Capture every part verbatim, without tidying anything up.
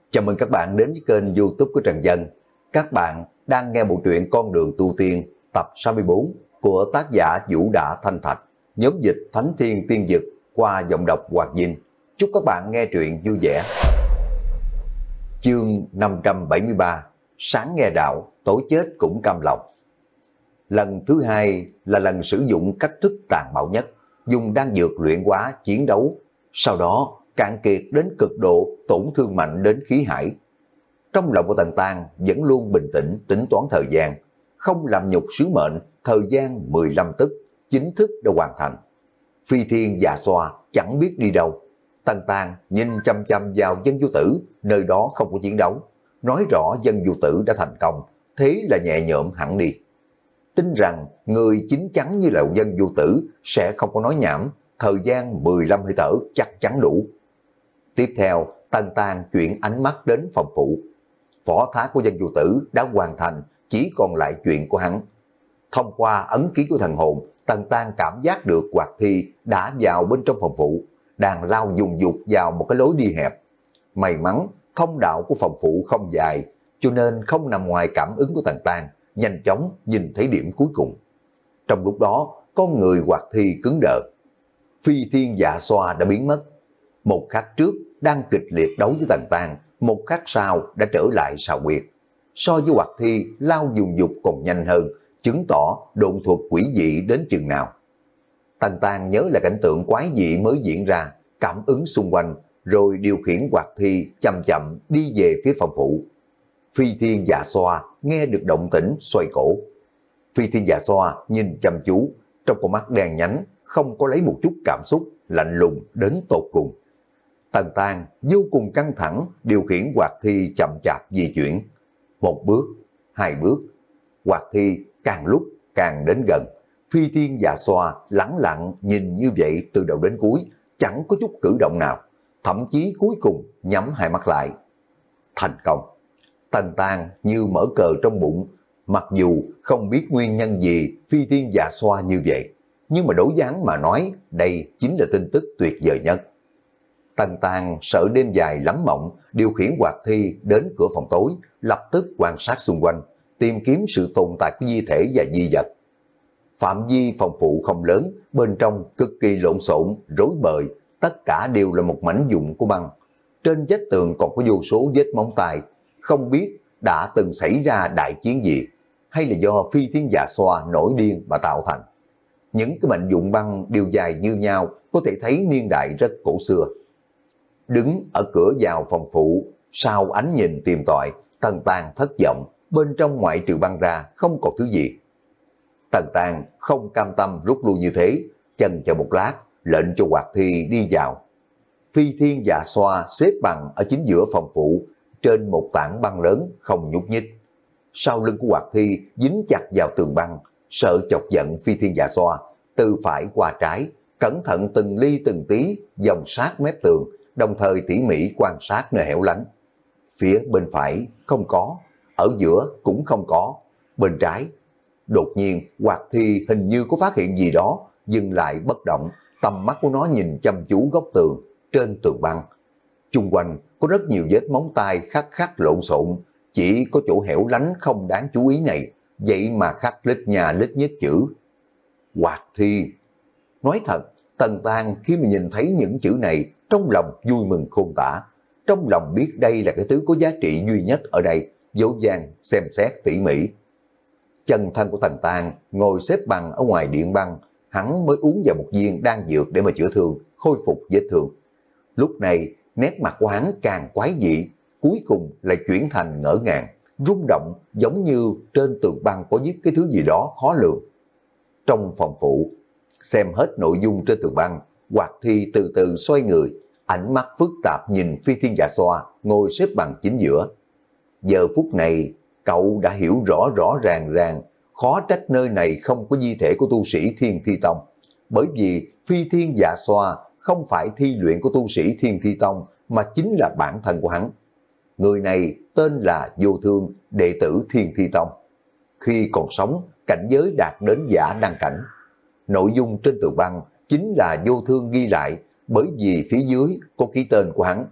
Chào mừng các bạn đến với kênh YouTube của Trần Dân. Các bạn đang nghe bộ truyện Con đường tu tiên tập sáu mươi tư của tác giả Vũ Đả Thanh Thạch, nhóm dịch Thánh Thiên Tiên Dực qua giọng đọc Hoạt Dinh. Chúc các bạn nghe truyện vui vẻ. Chương năm trăm bảy mươi ba. Sáng nghe đạo, tối chết cũng cam lòng. Lần thứ hai là lần sử dụng cách thức tàn bạo nhất, dùng đan dược luyện hóa chiến đấu, sau đó cạn kiệt đến cực độ, tổn thương mạnh đến khí hải. Trong lòng của Tần Tang vẫn luôn bình tĩnh tính toán thời gian, không làm nhục sứ mệnh, thời gian mười lăm tức chính thức đã hoàn thành. Phi Thiên già xoa chẳng biết đi đâu. Tần Tang nhìn chăm chăm vào Dân Vô Tử, nơi đó không có chiến đấu, nói rõ Dân Vô Tử đã thành công, thế là nhẹ nhõm hẳn đi. Tin rằng người chín chắn như là Dân Vô Tử sẽ không có nói nhảm, thời gian mười lăm hơi thở chắc chắn đủ. Tiếp theo, Tần Tang chuyển ánh mắt đến phòng phụ. Phó thác của Dân Vô Tử đã hoàn thành, chỉ còn lại chuyện của hắn. Thông qua ấn ký của thần hồn, Tần Tang cảm giác được Hoạt Thi đã vào bên trong phòng phụ, đang lao dùng dục vào một cái lối đi hẹp. May mắn, thông đạo của phòng phụ không dài, cho nên không nằm ngoài cảm ứng của Tần Tang, nhanh chóng nhìn thấy điểm cuối cùng. Trong lúc đó, con người Hoạt Thi cứng đờ. Phi Thiên dạ xoa đã biến mất. Một khắc trước đang kịch liệt đấu với Tần Tang, một khắc sau đã trở lại xào quyệt. So với Hoạt Thi lao dùng dục còn nhanh hơn, chứng tỏ độn thuật quỷ dị đến chừng nào. Tần Tang nhớ là cảnh tượng quái dị mới diễn ra, cảm ứng xung quanh, rồi điều khiển Hoạt Thi chậm chậm đi về phía phòng phụ. Phi Thiên dạ xoa nghe được động tĩnh xoay cổ. Phi Thiên dạ xoa nhìn chăm chú, trong con mắt đen nhánh, không có lấy một chút cảm xúc, lạnh lùng đến tột cùng. Tần Tang vô cùng căng thẳng điều khiển Hoạt Thi chậm chạp di chuyển. Một bước, hai bước, Hoạt Thi càng lúc càng đến gần. Phi Thiên dạ xoa lẳng lặng nhìn như vậy từ đầu đến cuối, chẳng có chút cử động nào, thậm chí cuối cùng nhắm hai mắt lại. Thành công. Tần Tang như mở cờ trong bụng, mặc dù không biết nguyên nhân gì Phi Thiên dạ xoa như vậy, nhưng mà đối với hắn mà nói, đây chính là tin tức tuyệt vời nhất. Tần Tang sợ đêm dài lắm mộng, điều khiển Hoạt Thi đến cửa phòng tối, lập tức quan sát xung quanh, tìm kiếm sự tồn tại của di thể và di vật. Phạm vi phòng phụ không lớn, bên trong cực kỳ lộn xộn, rối bời, tất cả đều là một mảnh vụn của băng. Trên vách tường còn có vô số vết móng tay, không biết đã từng xảy ra đại chiến gì, hay là do Phi Thiên dạ xoa nổi điên mà tạo thành. Những cái mảnh vụn băng đều dài như nhau, có thể thấy niên đại rất cổ xưa. Đứng ở cửa vào phòng phụ, sau ánh nhìn tìm tòi, Tần Tang thất vọng, bên trong ngoại trừ băng ra không còn thứ gì. Tần Tang không cam tâm rút lui như thế, chần chờ một lát, lệnh cho Hoạt Thi đi vào. Phi Thiên dạ xoa xếp bằng ở chính giữa phòng phụ, trên một tảng băng lớn không nhúc nhích. Sau lưng của Hoạt Thi dính chặt vào tường băng, sợ chọc giận Phi Thiên dạ xoa, từ phải qua trái, cẩn thận từng ly từng tí dòng sát mép tường, đồng thời tỉ mỉ quan sát nơi hẻo lánh. Phía bên phải không có, ở giữa cũng không có, bên trái. Đột nhiên Hoạt Thi hình như có phát hiện gì đó, dừng lại bất động, tầm mắt của nó nhìn chăm chú góc tường, trên tường băng. Chung quanh có rất nhiều vết móng tay khắc khắc lộn xộn, chỉ có chỗ hẻo lánh không đáng chú ý này, vậy mà khắc lít nhà lít nhất chữ Hoạt Thi. Nói thật, Tần Tang khi mà nhìn thấy những chữ này, trong lòng vui mừng khôn tả, trong lòng biết đây là cái thứ có giá trị duy nhất ở đây, dỗ dàng xem xét tỉ mỉ. Chân thân của Tần Tang ngồi xếp bằng ở ngoài điện băng, hắn mới uống vào một viên đan dược để mà chữa thương, khôi phục vết thương. Lúc này nét mặt của hắn càng quái dị, cuối cùng lại chuyển thành ngỡ ngàng, rung động, giống như trên tường băng có viết cái thứ gì đó khó lường. Trong phòng phụ, xem hết nội dung trên tường băng, Hoạt Thi từ từ xoay người, ánh mắt phức tạp nhìn Phi Thiên dạ xoa ngồi xếp bằng chính giữa. Giờ phút này, cậu đã hiểu rõ rõ ràng ràng, khó trách nơi này không có di thể của tu sĩ Thiên Thi Tông, bởi vì Phi Thiên dạ xoa không phải thi luyện của tu sĩ Thiên Thi Tông, mà chính là bản thân của hắn. Người này tên là Vô Thương, đệ tử Thiên Thi Tông. Khi còn sống, cảnh giới đạt đến giả đăng cảnh. Nội dung trên tường băng chính là Vô Thương ghi lại, bởi vì phía dưới có ký tên của hắn.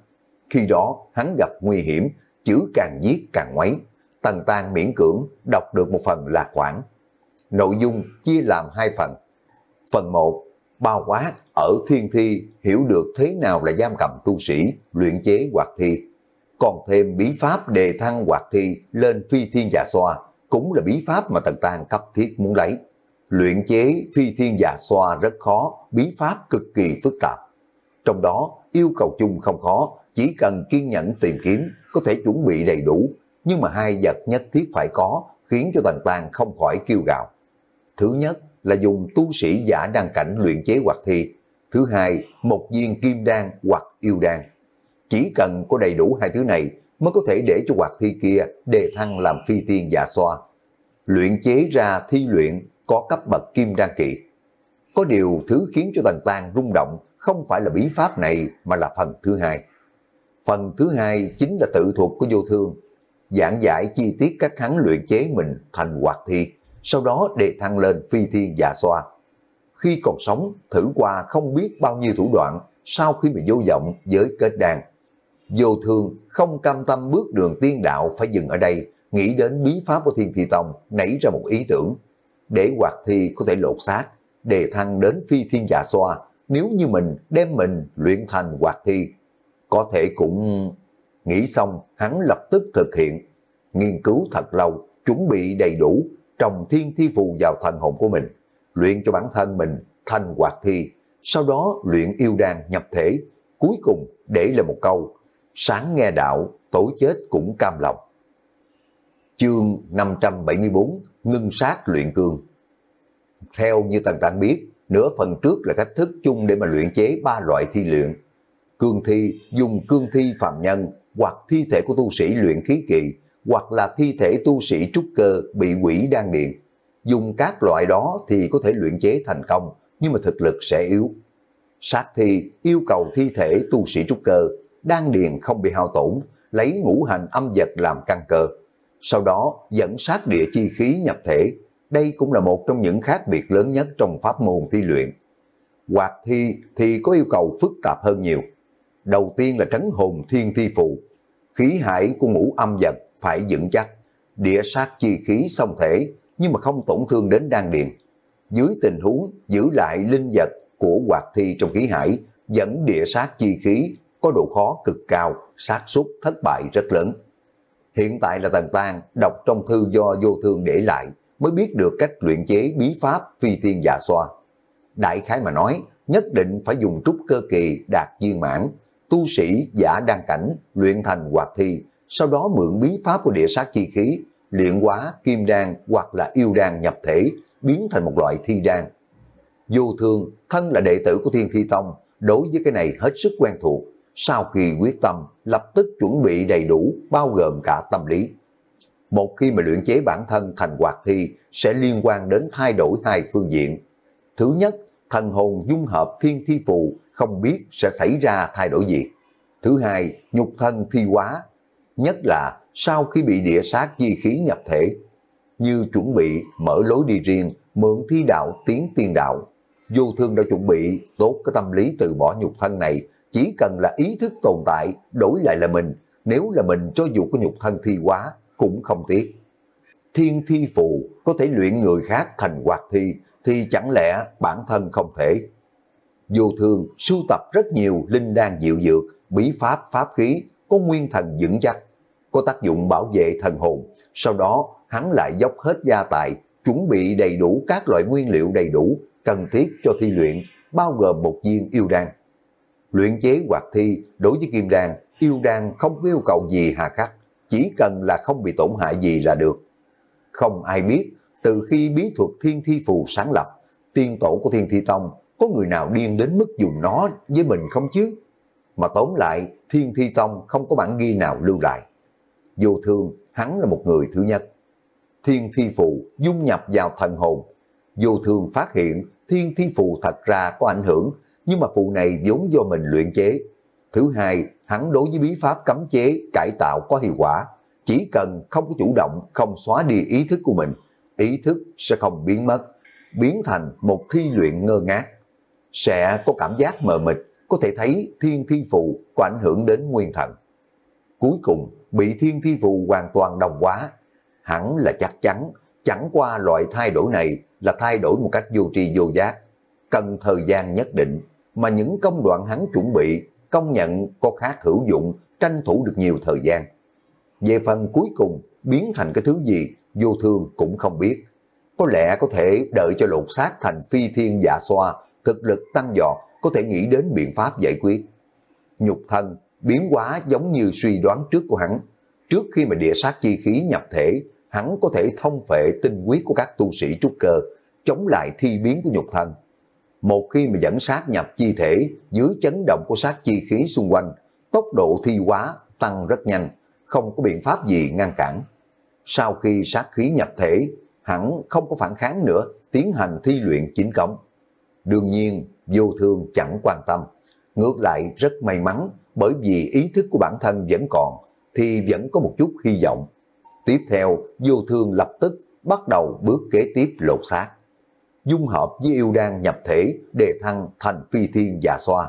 Khi đó hắn gặp nguy hiểm, chữ càng viết càng ngoáy. Tần Tang miễn cưỡng đọc được một phần lạc khoản. Nội dung chia làm hai phần. Phần một, bao quát ở thiên thi hiểu được thế nào là giam cầm tu sĩ, luyện chế hoạt thi. Còn thêm bí pháp đề thăng hoạt thi lên phi thiên dạ xoa, cũng là bí pháp mà Tần Tang cấp thiết muốn lấy. Luyện chế phi thiên dạ xoa rất khó, bí pháp cực kỳ phức tạp. Trong đó yêu cầu chung không khó, chỉ cần kiên nhẫn tìm kiếm, có thể chuẩn bị đầy đủ. Nhưng mà hai vật nhất thiết phải có, khiến cho Tần Tang không khỏi kêu gào. Thứ nhất là dùng tu sĩ giả đăng cảnh luyện chế hoạt thi. Thứ hai, một viên kim đan hoặc yêu đan. Chỉ cần có đầy đủ hai thứ này mới có thể để cho hoạt thi kia đề thăng làm phi tiên dạ xoa. Luyện chế ra thi luyện có cấp bậc kim đan kỳ. Có điều thứ khiến cho Tần Tang rung động không phải là bí pháp này mà là phần thứ hai. Phần thứ hai chính là tự thuật của Vô Thương, giảng giải chi tiết cách hắn luyện chế mình thành hoạt thi, sau đó đề thăng lên phi thiên dạ xoa. Khi còn sống thử qua không biết bao nhiêu thủ đoạn, sau khi mà vô vọng với kết đan. Vô Thương không cam tâm bước đường tiên đạo phải dừng ở đây, nghĩ đến bí pháp của Thiên Thi Tông, nảy ra một ý tưởng. Để hoạt thi có thể lột xác, đề thăng đến phi thiên dạ xoa, nếu như mình đem mình luyện thành hoạt thi, có thể cũng... Nghĩ xong, hắn lập tức thực hiện. Nghiên cứu thật lâu, chuẩn bị đầy đủ, trồng thiên thi phù vào thần hồn của mình, luyện cho bản thân mình thành hoạt thi, sau đó luyện yêu đan nhập thể, cuối cùng để là một câu: sáng nghe đạo, tối chết cũng cam lòng. Chương năm trăm bảy mươi bốn, ngưng sát luyện cương. Theo như Tần Tang biết, nửa phần trước là cách thức chung để mà luyện chế ba loại thi luyện. Cương thi dùng cương thi phàm nhân, hoặc thi thể của tu sĩ luyện khí kỳ, hoặc là thi thể tu sĩ trúc cơ bị quỷ đan điện. Dùng các loại đó thì có thể luyện chế thành công, nhưng mà thực lực sẽ yếu. Sát thi yêu cầu thi thể tu sĩ trúc cơ, đan điền không bị hao tổn, lấy ngũ hành âm vật làm căn cơ. Sau đó dẫn sát địa chi khí nhập thể. Đây cũng là một trong những khác biệt lớn nhất trong pháp môn thi luyện. Hoạt thi thì có yêu cầu phức tạp hơn nhiều. Đầu tiên là trấn hồn thiên thi phù. Khí hải của ngũ âm vật phải vững chắc, địa sát chi khí xông thể, nhưng mà không tổn thương đến đan điền. Dưới tình huống giữ lại linh vật của hoạt thi trong khí hải, dẫn địa sát chi khí có độ khó cực cao, xác suất thất bại rất lớn. Hiện tại là Tần Tang đọc trong thư do Vô Thương để lại mới biết được cách luyện chế bí pháp phi thiên dạ xoa. Đại khái mà nói, nhất định phải dùng trúc cơ kỳ đạt viên mãn, tu sĩ giả đan cảnh luyện thành hoạt thi, sau đó mượn bí pháp của địa sát chi khí, luyện hóa kim đan hoặc là yêu đan nhập thể, biến thành một loại thi đan. Vô Thương thân là đệ tử của Thiên Thi Tông, đối với cái này hết sức quen thuộc. Sau khi quyết tâm, lập tức chuẩn bị đầy đủ, bao gồm cả tâm lý. Một khi mà luyện chế bản thân thành hoạt thi, sẽ liên quan đến thay đổi hai phương diện. Thứ nhất, thần hồn dung hợp thiên thi phù không biết sẽ xảy ra thay đổi gì. Thứ hai, nhục thân thi hóa, nhất là sau khi bị địa sát chi khí nhập thể, như chuẩn bị mở lối đi riêng, mượn thi đạo tiến tiên đạo. Vô Thương đã chuẩn bị tốt cái tâm lý từ bỏ nhục thân này, chỉ cần là ý thức tồn tại, đổi lại là mình, nếu là mình cho dù có nhục thân thi hóa cũng không tiếc. Thiên thi phù có thể luyện người khác thành hoạt thi, thì chẳng lẽ bản thân không thể? Vô Thương sưu tập rất nhiều linh đan diệu dược, bí pháp pháp khí, có nguyên thần vững chắc, có tác dụng bảo vệ thần hồn. Sau đó hắn lại dốc hết gia tài, chuẩn bị đầy đủ các loại nguyên liệu đầy đủ cần thiết cho thi luyện, bao gồm một viên yêu đan. Luyện chế hoạt thi đối với kim đan, yêu đan không có yêu cầu gì hà khắc, chỉ cần là không bị tổn hại gì là được. Không ai biết, từ khi bí thuật thiên thi phù sáng lập, tiên tổ của Thiên Thi Tông có người nào điên đến mức dùng nó với mình không chứ? Mà tóm lại, Thiên Thi Tông không có bản ghi nào lưu lại. Vô Thương, hắn là một người thứ nhất. Thiên thi phù dung nhập vào thần hồn. Vô Thương phát hiện thiên thi phù thật ra có ảnh hưởng, nhưng mà phù này vốn do mình luyện chế. Thứ hai, hắn đối với bí pháp cấm chế, cải tạo có hiệu quả. Chỉ cần không có chủ động, không xóa đi ý thức của mình, ý thức sẽ không biến mất, biến thành một thi luyện ngơ ngác. Sẽ có cảm giác mờ mịt, có thể thấy thiên thi phù có ảnh hưởng đến nguyên thần. Cuối cùng bị thiên thi phù hoàn toàn đồng hóa, hẳn là chắc chắn, chẳng qua loại thay đổi này là thay đổi một cách vô tri vô giác, cần thời gian nhất định, mà những công đoạn hắn chuẩn bị công nhận có khác hữu dụng, tranh thủ được nhiều thời gian. Về phần cuối cùng biến thành cái thứ gì, Vô Thương cũng không biết. Có lẽ có thể đợi cho lột xác thành phi thiên dạ xoa, thực lực tăng vọt, có thể nghĩ đến biện pháp giải quyết. Nhục thân biến hóa giống như suy đoán trước của hắn. Trước khi mà địa sát chi khí nhập thể, hắn có thể thông phệ tinh huyết của các tu sĩ trúc cơ, chống lại thi biến của nhục thân. Một khi mà dẫn sát nhập chi thể, dưới chấn động của sát chi khí xung quanh, tốc độ thi hóa tăng rất nhanh, không có biện pháp gì ngăn cản. Sau khi sát khí nhập thể, hắn không có phản kháng nữa, tiến hành thi luyện chính công. Đương nhiên, Vô Thương chẳng quan tâm, ngược lại rất may mắn, bởi vì ý thức của bản thân vẫn còn, thì vẫn có một chút hy vọng. Tiếp theo, Vô Thương lập tức bắt đầu bước kế tiếp lột xác, dung hợp với yêu đan nhập thể để thăng thành phi thiên dạ xoa.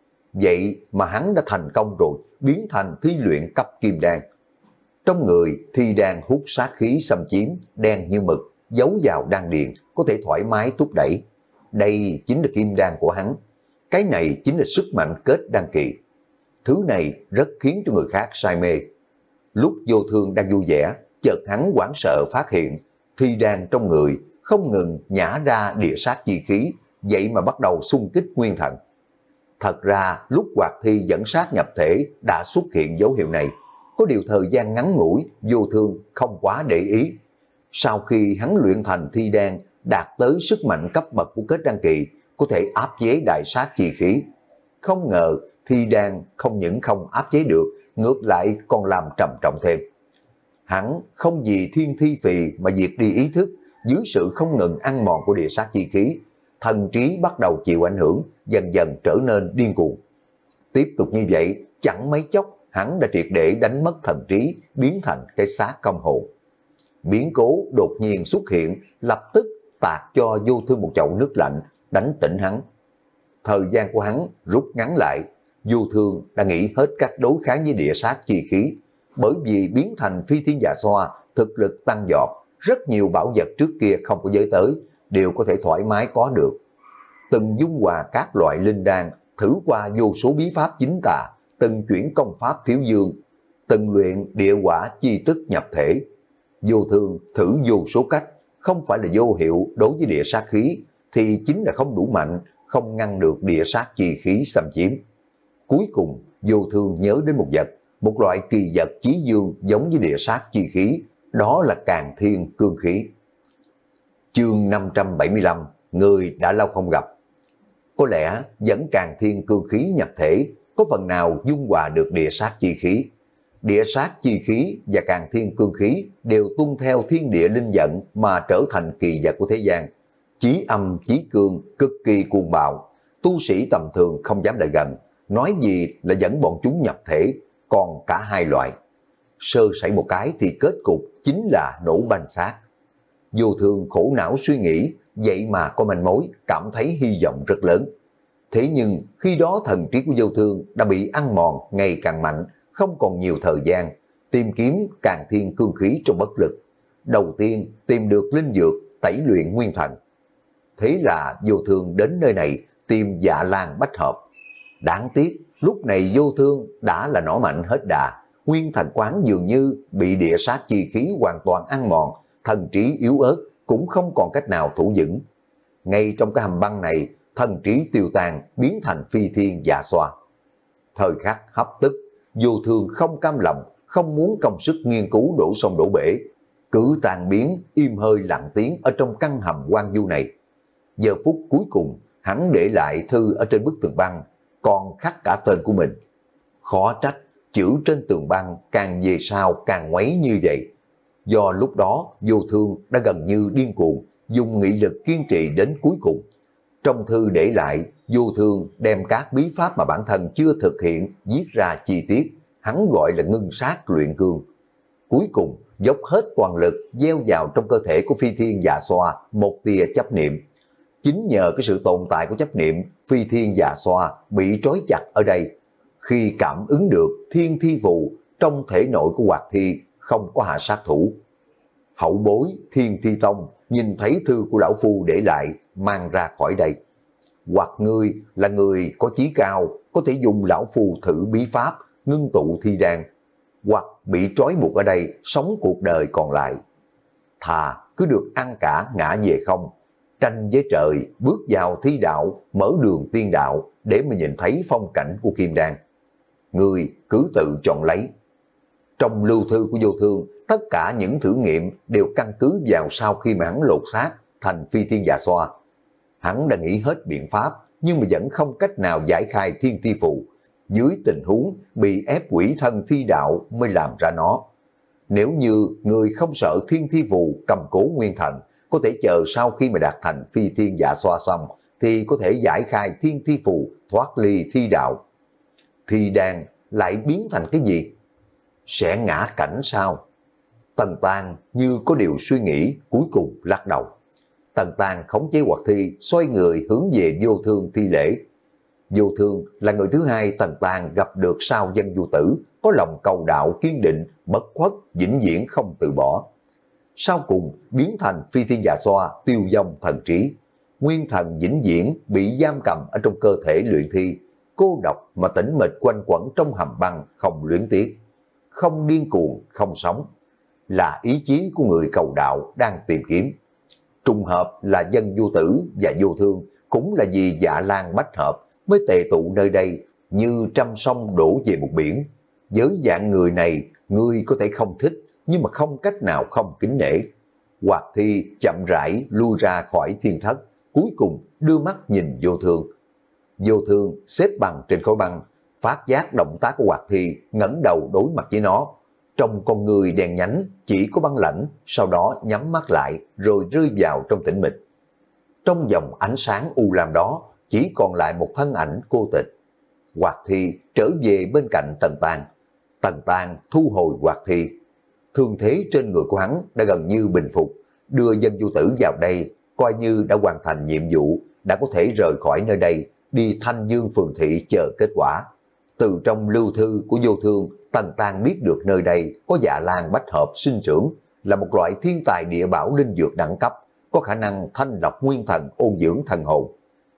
Vậy mà hắn đã thành công rồi, biến thành thi luyện cấp kim đan. Trong người thi đan hút sát khí xâm chiếm, đen như mực, giấu vào đan điền, có thể thoải mái thúc đẩy. Đây chính là kim đan của hắn. Cái này chính là sức mạnh kết đan kỳ. Thứ này rất khiến cho người khác say mê. Lúc Vô Thương đang vui vẻ, chợt hắn hoảng sợ phát hiện thi đan trong người không ngừng nhả ra địa sát chi khí, vậy mà bắt đầu xung kích nguyên thần. Thật ra lúc hoạt thi dẫn sát nhập thể đã xuất hiện dấu hiệu này. Có điều thời gian ngắn ngủi, Vô Thương không quá để ý. Sau khi hắn luyện thành thi đan đạt tới sức mạnh cấp bậc của kết đan kỳ, có thể áp chế đại sát chi khí. Không ngờ thi đan không những không áp chế được, ngược lại còn làm trầm trọng thêm. Hắn không vì thiên thi phì mà diệt đi ý thức, dưới sự không ngừng ăn mòn của địa sát chi khí, thần trí bắt đầu chịu ảnh hưởng, dần dần trở nên điên cuồng. Tiếp tục như vậy, chẳng mấy chốc hắn đã triệt để đánh mất thần trí, biến thành cái xác công hồn. Biến cố đột nhiên xuất hiện, lập tức tạt cho Vô Thương một chậu nước lạnh, đánh tỉnh hắn. Thời gian của hắn rút ngắn lại, Vô Thương đã nghĩ hết cách đối kháng với địa sát chi khí. Bởi vì biến thành phi thiên dạ xoa, thực lực tăng vọt, rất nhiều bảo vật trước kia không có giới tới, đều có thể thoải mái có được. Từng dung hòa các loại linh đan, thử qua vô số bí pháp chính tà, từng chuyển công pháp thiếu dương, từng luyện địa quả chi tức nhập thể. Vô Thương thử vô số cách, không phải là vô hiệu đối với địa sát khí, thì chính là không đủ mạnh, không ngăn được địa sát chi khí xâm chiếm. Cuối cùng, Vô Thương nhớ đến một vật, một loại kỳ vật chí dương giống với địa sát chi khí, đó là Càn Thiên Cương Khí. Chương năm trăm bảy mươi lăm, người đã lâu không gặp. Có lẽ dẫn Càn Thiên Cương Khí nhập thể, có phần nào dung hòa được địa sát chi khí. Địa sát chi khí và Càn Thiên Cương Khí đều tuân theo thiên địa linh vận mà trở thành kỳ vật của thế gian. Chí âm chí cương, cực kỳ cuồng bạo, tu sĩ tầm thường không dám lại gần, nói gì là dẫn bọn chúng nhập thể, còn cả hai loại. Sơ sẩy một cái thì kết cục chính là nổ banh xác. Vô Thương khổ não suy nghĩ, vậy mà có manh mối, cảm thấy hy vọng rất lớn. Thế nhưng khi đó thần trí của Vô Thương đã bị ăn mòn ngày càng mạnh, không còn nhiều thời gian tìm kiếm Càn Thiên Cương Khí trong bất lực. Đầu tiên tìm được linh dược tẩy luyện nguyên thần. Thế là Vô Thương đến nơi này tìm Dạ Lan Bách Hợp. Đáng tiếc lúc này Vô Thương đã là nỏ mạnh hết đà, nguyên thần quán dường như bị địa sát chi khí hoàn toàn ăn mòn, thần trí yếu ớt cũng không còn cách nào thủ vững. Ngay trong cái hầm băng này, thần trí tiêu tan biến thành phi thiên dạ xoa. Thời khắc hấp tức, Vô Thương không cam lòng, không muốn công sức nghiên cứu đổ sông đổ bể, cứ tan biến im hơi lặng tiếng ở trong căn hầm hoang vu này. Giờ phút cuối cùng, hắn để lại thư ở trên bức tường băng, còn khắc cả tên của mình. Khó trách, chữ trên tường băng càng về sau càng ngoáy như vậy. Do lúc đó, Vô Thương đã gần như điên cuồng, dùng nghị lực kiên trì đến cuối cùng. Trong thư để lại, Vô Thương đem các bí pháp mà bản thân chưa thực hiện viết ra chi tiết, hắn gọi là ngưng sát luyện cương. Cuối cùng, dốc hết toàn lực gieo vào trong cơ thể của phi thiên dạ xoa một tia chấp niệm. Chính nhờ cái sự tồn tại của chấp niệm, phi thiên già xoa bị trói chặt ở đây. Khi cảm ứng được thiên thi phù trong thể nội của Hoạt Thi không có hạ sát thủ. Hậu bối Thiên Thi Tông nhìn thấy thư của lão phu để lại, mang ra khỏi đây. Hoặc ngươi là người có chí cao, có thể dùng lão phu thử bí pháp, ngưng tụ thi đan, hoặc bị trói buộc ở đây, sống cuộc đời còn lại. Thà cứ được ăn cả ngã về không, tranh với trời, bước vào thi đạo, mở đường tiên đạo để mà nhìn thấy phong cảnh của Kim Đan. Ngươi cứ tự chọn lấy. Trong lưu thư của Vô Thương, tất cả những thử nghiệm đều căn cứ vào sau khi mà hắn lột xác thành phi thiên dạ xoa. Hắn đã nghĩ hết biện pháp, nhưng mà vẫn không cách nào giải khai thiên thi phù. Dưới tình huống bị ép quỷ thân thi đạo mới làm ra nó. Nếu như người không sợ thiên thi phù cầm cố nguyên thần, có thể chờ sau khi mà đạt thành phi thiên dạ xoa xong, thì có thể giải khai thiên thi phù, thoát ly thi đạo. Thi đan lại biến thành cái gì? Sẽ ngã cảnh sao? Tần Tang như có điều suy nghĩ, cuối cùng lắc đầu. Tần Tang khống chế Hoạt Thi, xoay người hướng về Vô Thương thi lễ. Vô Thương là người thứ hai Tần Tang gặp được sau Dân Du Tử, có lòng cầu đạo kiên định, bất khuất, vĩnh viễn không từ bỏ. Sau cùng biến thành phi thiên dạ xoa, tiêu vong thần trí. Nguyên thần vĩnh viễn bị giam cầm ở trong cơ thể luyện thi, cô độc mà tĩnh mịch quanh quẩn trong hầm băng, không luyến tiếc, không điên cuồng, không sống. Là ý chí của người cầu đạo đang tìm kiếm. Trùng hợp là Dân Du Tử và Vô Thương cũng là vì Dạ Lan bách hợp mới tề tụ nơi đây, như trăm sông đổ về một biển. Với dạng người này, ngươi có thể không thích, nhưng mà không cách nào không kính nể. Hoạt Thi chậm rãi lui ra khỏi thiên thất, cuối cùng đưa mắt nhìn Vô Thương. Vô Thương xếp bằng trên khối băng, phát giác động tác của Hoạt Thi, ngẩng đầu đối mặt với nó. Trong con người đèn nhánh chỉ có băng lãnh, sau đó nhắm mắt lại rồi rơi vào trong tĩnh mịch. Trong dòng ánh sáng u lam đó chỉ còn lại một thân ảnh cô tịch. Hoạt Thi trở về bên cạnh Tần Tang. Tần Tang thu hồi Hoạt Thi. Thương thế trên người của hắn đã gần như bình phục, đưa Dân Du Tử vào đây, coi như đã hoàn thành nhiệm vụ, đã có thể rời khỏi nơi đây, đi Thanh Dương phường thị chờ kết quả. Từ trong lưu thư của Vô Thương, Tần Tang biết được nơi đây có Dạ Lan bách hợp sinh trưởng, là một loại thiên tài địa bảo linh dược đẳng cấp, có khả năng thanh lọc nguyên thần, ôn dưỡng thần hồn.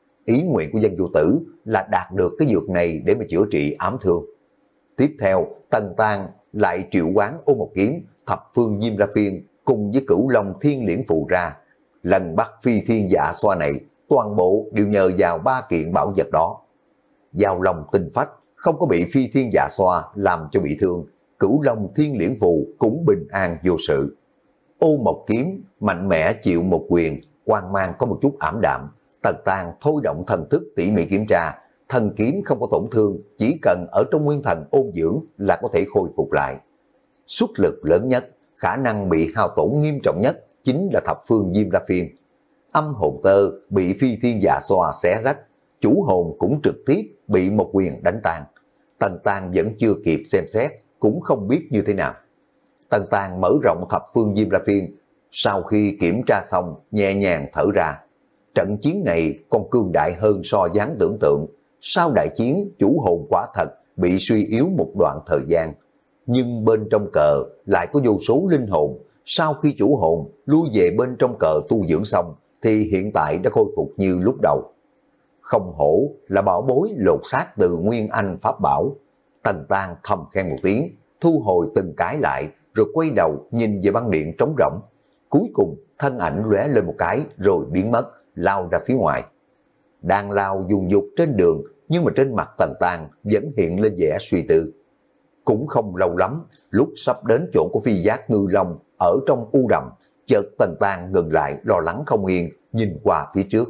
Ý nguyện của Dân Du Tử là đạt được cái dược này để mà chữa trị ám thương. Tiếp theo, Tần Tang lại triệu hoán Ô Một Kiếm, thập phương Diêm La Phiên cùng với Cửu Long Thiên Liễn Phù ra. Lần bắt phi thiên dạ xoa này, toàn bộ đều nhờ vào ba kiện bảo vật đó. Giao Long Tinh Phách không có bị phi thiên dạ xoa làm cho bị thương, Cửu Long Thiên Liễn Phù cũng bình an vô sự. Ô Một Kiếm mạnh mẽ chịu một quyền, quang mang có một chút ảm đạm. Tần Tang thôi động thần thức tỉ mỉ kiểm tra, thần kiếm không có tổn thương, chỉ cần ở trong nguyên thần ôn dưỡng là có thể khôi phục lại. Xuất lực lớn nhất, khả năng bị hao tổn nghiêm trọng nhất chính là thập phương Diêm La Phiên. Âm hồn tơ bị phi thiên dạ xoa xé rách, chủ hồn cũng trực tiếp bị một quyền đánh tan. Tần Tang vẫn chưa kịp xem xét, cũng không biết như thế nào. Tần Tang mở rộng thập phương Diêm La Phiên, sau khi kiểm tra xong nhẹ nhàng thở ra. Trận chiến này còn cương đại hơn so với hắn tưởng tượng. Sau đại chiến, chủ hồn quả thật bị suy yếu một đoạn thời gian. Nhưng bên trong cờ lại có vô số linh hồn. Sau khi chủ hồn lui về bên trong cờ tu dưỡng xong, thì hiện tại đã khôi phục như lúc đầu. Không hổ là bảo bối lột xác từ Nguyên Anh Pháp Bảo. Tần Tang thầm khen một tiếng, thu hồi từng cái lại, rồi quay đầu nhìn về băng điện trống rỗng. Cuối cùng thân ảnh lóe lên một cái rồi biến mất, lao ra phía ngoài. Đang lao dùng dục trên đường, nhưng mà trên mặt Tần Tang vẫn hiện lên vẻ suy tư. Cũng không lâu lắm, lúc sắp đến chỗ của Phi Giác Ngư Long ở trong u đầm, chợt Tần Tang ngừng lại, lo lắng không yên, nhìn qua phía trước.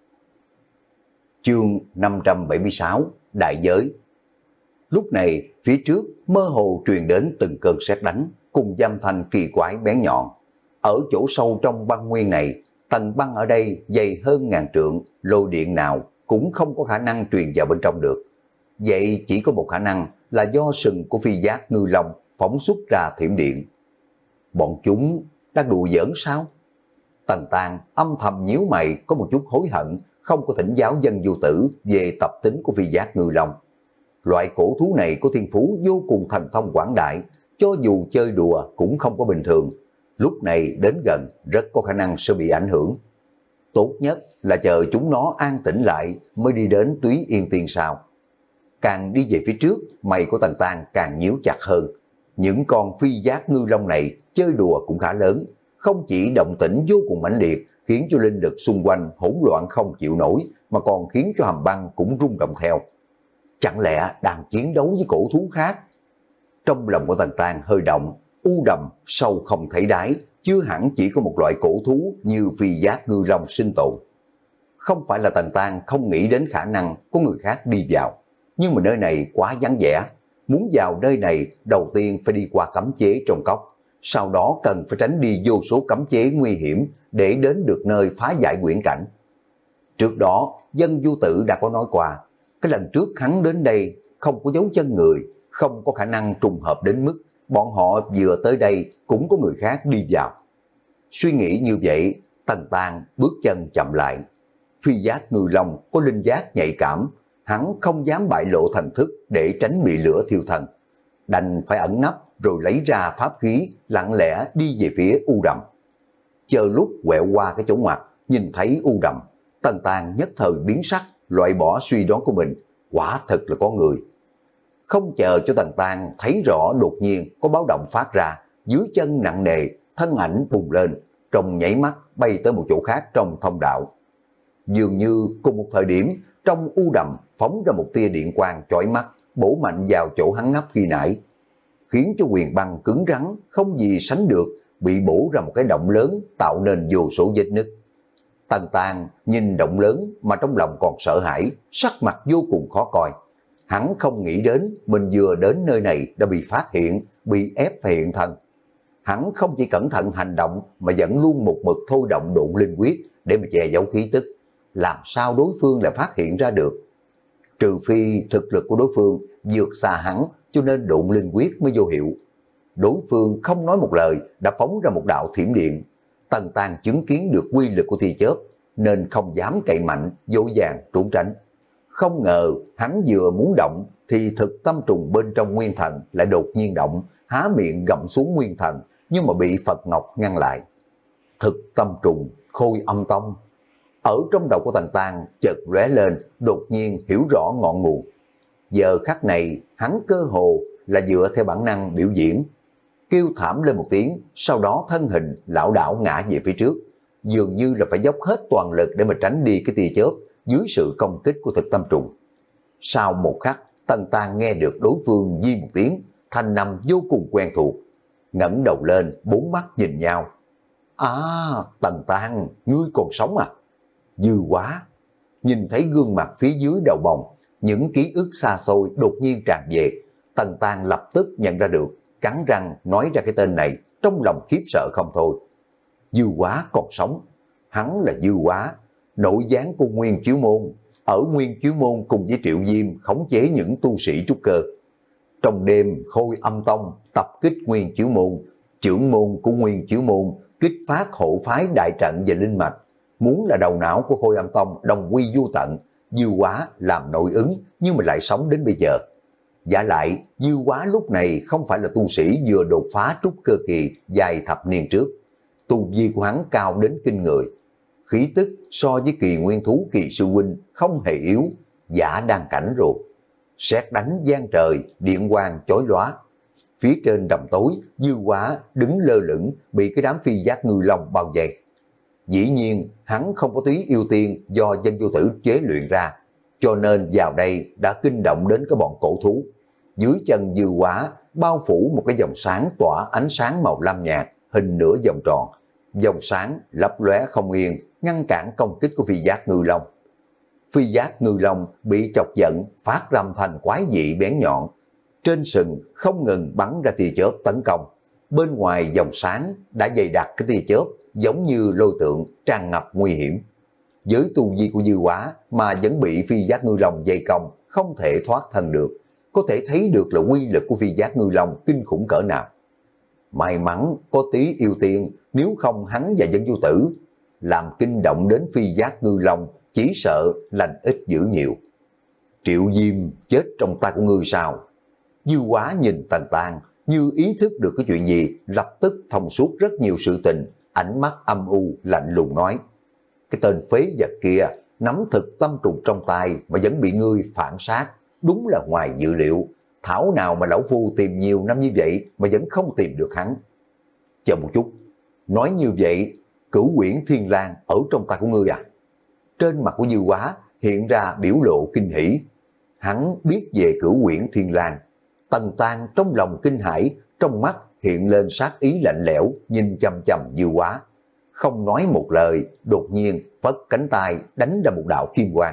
Chương năm trăm bảy mươi sáu, Đại Giới. Lúc này, phía trước mơ hồ truyền đến từng cơn sét đánh, cùng âm thanh kỳ quái bén nhọn. Ở chỗ sâu trong băng nguyên này, tầng băng ở đây dày hơn ngàn trượng, lôi điện nào cũng không có khả năng truyền vào bên trong được. Vậy chỉ có một khả năng là do sừng của Phi Giác Ngư Long phóng xuất ra thiểm điện. Bọn chúng đang đùa giỡn sao? Tần Tang âm thầm nhíu mày, có một chút hối hận không có thỉnh giáo Dân Vô Tử về tập tính của phi giác ngư long. Loại cổ thú này có thiên phú vô cùng thần thông quảng đại, cho dù chơi đùa cũng không có bình thường. Lúc này đến gần rất có khả năng sẽ bị ảnh hưởng. Tốt nhất là chờ chúng nó an tĩnh lại mới đi đến Túy Yên Tiên sao. Càng đi về phía trước, mày của Tần Tang càng nhíu chặt hơn. Những con phi giác ngư long này chơi đùa cũng khá lớn, không chỉ động tĩnh vô cùng mãnh liệt, khiến cho linh lực xung quanh hỗn loạn không chịu nổi, mà còn khiến cho hầm băng cũng rung động theo. Chẳng lẽ đang chiến đấu với cổ thú khác? Trong lòng của Tần Tang hơi động, u đầm sâu không thấy đáy, chưa hẳn chỉ có một loại cổ thú như phi giác ngư long sinh tồn. Không phải là Tần Tang không nghĩ đến khả năng có người khác đi vào, nhưng mà nơi này quá vắng vẻ. Muốn vào nơi này đầu tiên phải đi qua cấm chế trong cốc, sau đó cần phải tránh đi vô số cấm chế nguy hiểm để đến được nơi phá giải quyển cảnh. Trước đó, Dân Vô Tử đã có nói qua, cái lần trước hắn đến đây không có dấu chân người, không có khả năng trùng hợp đến mức bọn họ vừa tới đây cũng có người khác đi vào. Suy nghĩ như vậy, Tần Tang bước chân chậm lại. Phi giác ngư long có linh giác nhạy cảm, hắn không dám bại lộ thần thức để tránh bị lửa thiêu thân. Đành phải ẩn nấp rồi lấy ra pháp khí, lặng lẽ đi về phía u đầm. Chờ lúc quẹo qua cái chỗ ngoặt, nhìn thấy u đầm, Tần Tang nhất thời biến sắc, loại bỏ suy đoán của mình, quả thật là có người. Không chờ cho Tần Tang thấy rõ, đột nhiên có báo động phát ra, dưới chân nặng nề, thân ảnh bùng lên, trong nhảy mắt bay tới một chỗ khác trong thông đạo. Dường như cùng một thời điểm, trong u đầm phóng ra một tia điện quang chói mắt, bổ mạnh vào chỗ hắn nấp khi nãy, khiến cho quyền băng cứng rắn không gì sánh được, bị bổ ra một cái động lớn, tạo nên vô số vết nứt. Tần Tang nhìn động lớn mà trong lòng còn sợ hãi, sắc mặt vô cùng khó coi. Hắn không nghĩ đến mình vừa đến nơi này đã bị phát hiện, bị ép phải hiện thân. Hắn không chỉ cẩn thận hành động mà vẫn luôn một mực thôi động độn linh quyết để mà che giấu khí tức. Làm sao đối phương lại phát hiện ra được? Trừ phi thực lực của đối phương vượt xa hắn, cho nên độn linh quyết mới vô hiệu. Đối phương không nói một lời đã phóng ra một đạo thiểm điện. Tần Tang chứng kiến được quy lực của tia chớp nên không dám cậy mạnh, dỗ dàng trốn tránh. Không ngờ hắn vừa muốn động thì thực tâm trùng bên trong nguyên thần lại đột nhiên động, há miệng gặm xuống nguyên thần, nhưng mà bị Phật Ngọc ngăn lại. Thực tâm trùng, Khôi Âm Tông. Ở trong đầu của Tần Tang chợt lóe lên, đột nhiên hiểu rõ ngọn nguồn. Giờ khắc này hắn cơ hồ là dựa theo bản năng biểu diễn, kêu thảm lên một tiếng, sau đó thân hình lảo đảo ngã về phía trước, dường như là phải dốc hết toàn lực để mà tránh đi cái tia chớp dưới sự công kích của thực tâm trùng. Sau một khắc, Tần Tang nghe được đối phương di một tiếng, thanh âm vô cùng quen thuộc. Ngẩng đầu lên, bốn mắt nhìn nhau. À, Tần Tang, ngươi còn sống à? Dư quá. Nhìn thấy gương mặt phía dưới đầu bồng, những ký ức xa xôi đột nhiên tràn về. Tần Tang lập tức nhận ra được, cắn răng nói ra cái tên này, trong lòng khiếp sợ không thôi. Dư quá còn sống. Hắn là Dư Quá, nội gián của Nguyên Chiếu Môn. Ở Nguyên Chiếu Môn cùng với Triệu Diêm khống chế những tu sĩ trúc cơ. Trong đêm Khôi Âm Tông tập kích Nguyên Chiếu Môn, trưởng môn của Nguyên Chiếu Môn kích phát hộ phái đại trận về linh mạch, muốn là đầu não của Khôi Âm Tông đồng quy vô tận. Dư Quá làm nội ứng nhưng mà lại sống đến bây giờ. Giả lại, Dư Quá lúc này không phải là tu sĩ vừa đột phá trúc cơ kỳ vài thập niên trước. Tu vi của hắn cao đến kinh người. Khí tức so với kỳ nguyên thú kỳ sư huynh không hề yếu, giả đăng cảnh rồi. Sét đánh giang trời, điện quang chói lóa. Phía trên đầm tối, Dư Quá đứng lơ lửng, bị cái đám phi giác ngư long bao vây. Dĩ nhiên, hắn không có túy yêu tiên do Dân Vô Tử chế luyện ra, cho nên vào đây đã kinh động đến cái bọn cổ thú. Dưới chân Dư Quá bao phủ một cái dòng sáng tỏa ánh sáng màu lam nhạt, hình nửa vòng tròn. Dòng sáng lấp lóe không yên, ngăn cản công kích của phi giác ngư long. Phi giác ngư long bị chọc giận, phát ra âm thanh quái dị bén nhọn. Trên sừng không ngừng bắn ra tia chớp tấn công. Bên ngoài dòng sáng đã dày đặc cái tia chớp, giống như lôi tượng tràn ngập nguy hiểm. Với tu vi của Dư Quá mà vẫn bị phi giác ngư long dây công, không thể thoát thân được. Có thể thấy được là quy lực của phi giác ngư long kinh khủng cỡ nào. May mắn có tí yêu tiên, nếu không hắn và Dân Vô Tử làm kinh động đến phi giác ngư long, chỉ sợ lành ít dữ nhiều. Triệu Diêm chết trong tay của ngươi sao? Dư Quá nhìn Tần Tang như ý thức được cái chuyện gì, lập tức thông suốt rất nhiều sự tình, ánh mắt âm u lạnh lùng nói: cái tên phế vật kia nắm thực tâm trùng trong tay mà vẫn bị ngươi phản sát, đúng là ngoài dự liệu. Thảo nào mà lão phu tìm nhiều năm như vậy mà vẫn không tìm được hắn. Chờ một chút, nói như vậy Cửu Uyển Thiên Lang ở trong tay của ngươi à? Trên mặt của Dư Quá hiện ra biểu lộ kinh hỉ. Hắn biết về Cửu Uyển Thiên Lang. Tần Tang trong lòng kinh hãi, trong mắt hiện lên sát ý lạnh lẽo, nhìn chằm chằm Dư Quá, không nói một lời, đột nhiên phất cánh tay đánh ra một đạo kim quang.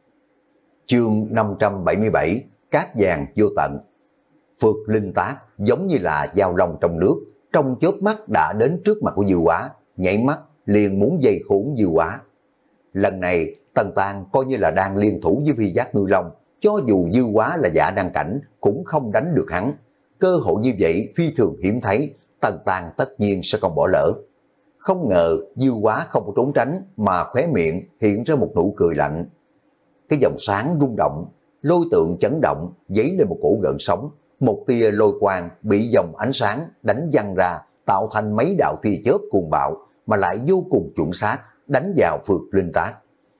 Chương năm trăm bảy mươi bảy, Cát vàng vô tận. Phược linh tác giống như là dao long trong nước, trong chớp mắt đã đến trước mặt của Dư Quá, nhảy mắt liền muốn dây khốn Dư Quá. Lần này Tần Tang coi như là đang liên thủ với phi giác ngư long, cho dù Dư Quá là giả đăng cảnh cũng không đánh được hắn. Cơ hội như vậy phi thường hiếm thấy, Tần Tang tất nhiên sẽ không bỏ lỡ. Không ngờ Dư Quá không có trốn tránh mà khóe miệng hiện ra một nụ cười lạnh. Cái dòng sáng rung động, lôi tượng chấn động, dấy lên một cổ gợn sóng, một tia lôi quang bị dòng ánh sáng đánh văng ra, tạo thành mấy đạo tia chớp cuồng bạo mà lại vô cùng chuẩn xác đánh vào Phược Linh Tác.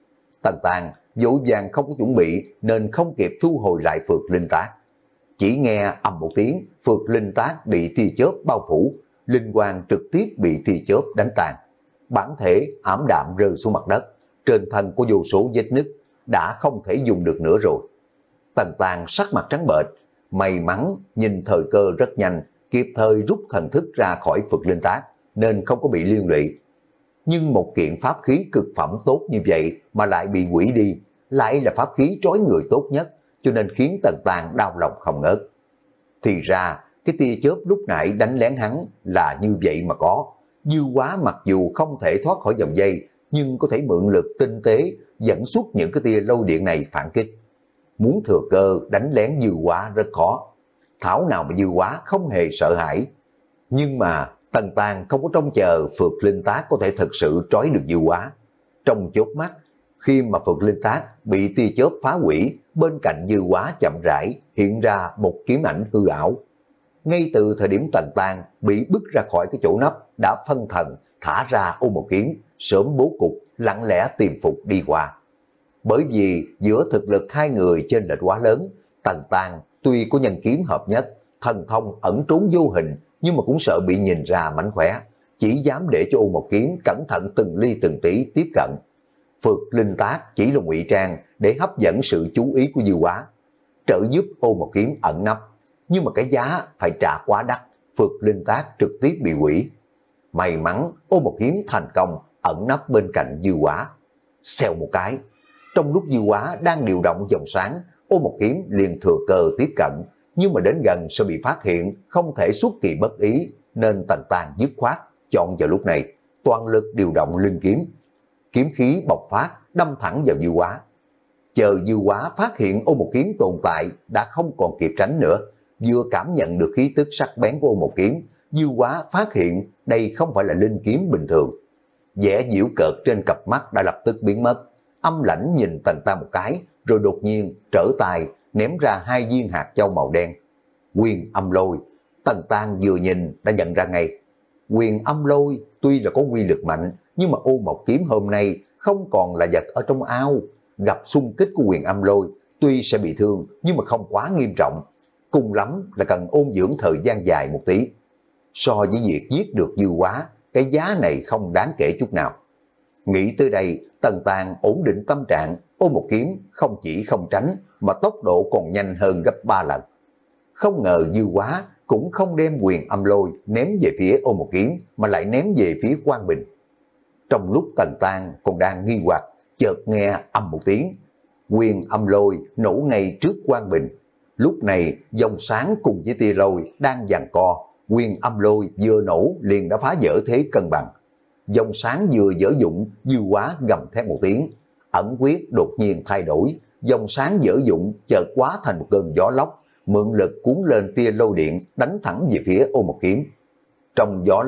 Tần Tang vội vàng không có chuẩn bị nên không kịp thu hồi lại Phược Linh Tác. Chỉ nghe ầm một tiếng, Phược Linh Tác bị tia chớp bao phủ, linh quang trực tiếp bị tia chớp đánh tan. Bản thể ảm đạm rơi xuống mặt đất, trên thân có vô số vết nứt, đã không thể dùng được nữa rồi. Tần Tang sắc mặt trắng bệch, may mắn nhìn thời cơ rất nhanh, kịp thời rút thần thức ra khỏi Phược Linh Tác nên không có bị liên lụy. Nhưng một kiện pháp khí cực phẩm tốt như vậy mà lại bị hủy đi, lại là pháp khí trói người tốt nhất, cho nên khiến Tần Tang đau lòng không ngớt. Thì ra cái tia chớp lúc nãy đánh lén hắn là như vậy mà có. Dư Quá mặc dù không thể thoát khỏi dòng dây, nhưng có thể mượn lực tinh tế dẫn xuất những cái tia lôi điện này phản kích. Muốn thừa cơ đánh lén Dư Quá rất khó. Thảo nào mà Dư Quá không hề sợ hãi. Nhưng mà Tần Tang không có trông chờ Phược Linh Tác có thể thực sự trói được Dư Quá. Trong chốt mắt, khi mà Phược Linh Tác bị tia chớp phá hủy, bên cạnh Dư Quá chậm rãi hiện ra một kiếm ảnh hư ảo. Ngay từ thời điểm Tần Tang bị bứt ra khỏi cái chỗ nấp, đã phân thần thả ra ôm một kiếm, sớm bố cục lặng lẽ tìm phục đi qua. Bởi vì giữa thực lực hai người chênh lệch quá lớn, Tần Tang tuy có nhân kiếm hợp nhất, thần thông ẩn trốn vô hình, nhưng mà cũng sợ bị nhìn ra mánh khỏe, chỉ dám để cho ôm một kiếm cẩn thận từng ly từng tí tiếp cận. Phược Linh Tác chỉ là ngụy trang để hấp dẫn sự chú ý của Dư Quá, trợ giúp ôm một kiếm ẩn nấp, nhưng mà cái giá phải trả quá đắt, Phược Linh Tác trực tiếp bị hủy. May mắn ôm một kiếm thành công ẩn nấp bên cạnh Dư Quá. Xèo một cái, trong lúc Dư Quá đang điều động dòng sáng, ôm một kiếm liền thừa cơ tiếp cận, nhưng mà đến gần sẽ bị phát hiện, không thể xuất kỳ bất ý, nên Tần Tang dứt khoát chọn vào lúc này toàn lực điều động linh kiếm. Kiếm khí bộc phát đâm thẳng vào Dư Quá. Chờ Dư Quá phát hiện ôm một kiếm tồn tại đã không còn kịp tránh nữa, vừa cảm nhận được khí tức sắc bén của ôm một kiếm, Dư Quá phát hiện đây không phải là linh kiếm bình thường. Vẻ giễu cợt trên cặp mắt đã lập tức biến mất, âm lãnh nhìn Tần Tang một cái, rồi đột nhiên trở tay ném ra hai viên hạt châu màu đen. Quyền âm lôi. Tần Tang vừa nhìn đã nhận ra ngay. Quyền âm lôi tuy là có quy lực mạnh, nhưng mà ô một kiếm hôm nay không còn là vật ở trong ao. Gặp xung kích của quyền âm lôi tuy sẽ bị thương nhưng mà không quá nghiêm trọng, cùng lắm là cần ôn dưỡng thời gian dài một tí. So với việc giết được Dư Quá, cái giá này không đáng kể chút nào. Nghĩ tới đây, Tần Tang ổn định tâm trạng, ôm một kiếm không chỉ không tránh mà tốc độ còn nhanh hơn gấp ba lần. Không ngờ Dư Quá cũng không đem quyền âm lôi ném về phía ôm một kiếm mà lại ném về phía Quang Bình. Trong lúc Tần Tang còn đang nghi hoặc, chợt nghe âm một tiếng, quyền âm lôi nổ ngay trước Quang Bình. Lúc này dòng sáng cùng với tia lôi đang giằng co, quyền âm lôi vừa nổ liền đã phá vỡ thế cân bằng. Dòng sáng vừa dở dụng, Dư Quá gầm thét một tiếng, ẩn quyết đột nhiên thay đổi, dòng sáng dở dụng chợt quá thành một cơn gió lốc, mượn lực cuốn lên tia lôi điện đánh thẳng về phía ôm một kiếm. Trong gió lốc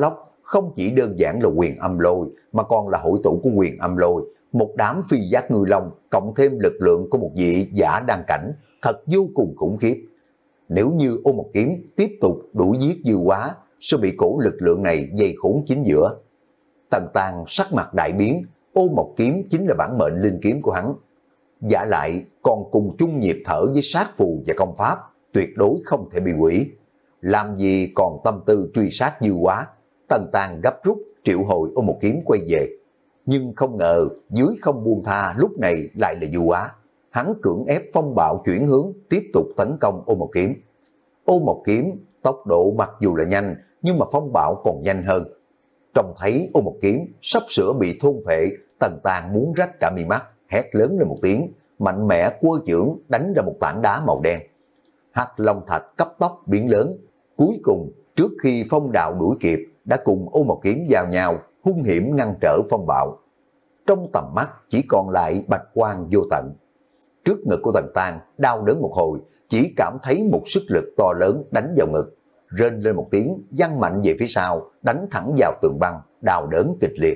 không chỉ đơn giản là quyền âm lôi mà còn là hội tụ của quyền âm lôi, một đám phi giác ngư long cộng thêm lực lượng của một vị giả đăng cảnh, thật vô cùng khủng khiếp. Nếu như Ô Một Kiếm tiếp tục đuổi giết Dư Quá, sẽ bị cổ lực lượng này dây khốn chính giữa. Tần Tàng sắc mặt đại biến, Ô Một Kiếm chính là bản mệnh linh kiếm của hắn. Giả lại còn cùng chung nhịp thở với sát phù và công pháp, tuyệt đối không thể bị hủy. Làm gì còn tâm tư truy sát Dư Quá, Tần Tàng gấp rút triệu hồi Ô Một Kiếm quay về. Nhưng không ngờ dưới không buông tha lúc này lại là Dư Quá. Hắn cưỡng ép phong bạo chuyển hướng tiếp tục tấn công Ô Một Kiếm. Ô Một Kiếm tốc độ mặc dù là nhanh nhưng mà phong bạo còn nhanh hơn. Trông thấy Ô Một Kiếm sắp sửa bị thôn phệ, Tần Tàng muốn rách cả mi mắt, hét lớn lên một tiếng, mạnh mẽ quơ chưởng đánh ra một tảng đá màu đen. Hắc Long Thạch cấp tốc biến lớn, cuối cùng trước khi phong đạo đuổi kịp đã cùng Ô Một Kiếm giao nhau, hung hiểm ngăn trở phong bạo. Trong tầm mắt chỉ còn lại bạch quang vô tận. Trước ngực của Tần Tàng đau đớn một hồi, chỉ cảm thấy một sức lực to lớn đánh vào ngực, rên lên một tiếng, văng mạnh về phía sau, đánh thẳng vào tường băng, đau đớn kịch liệt.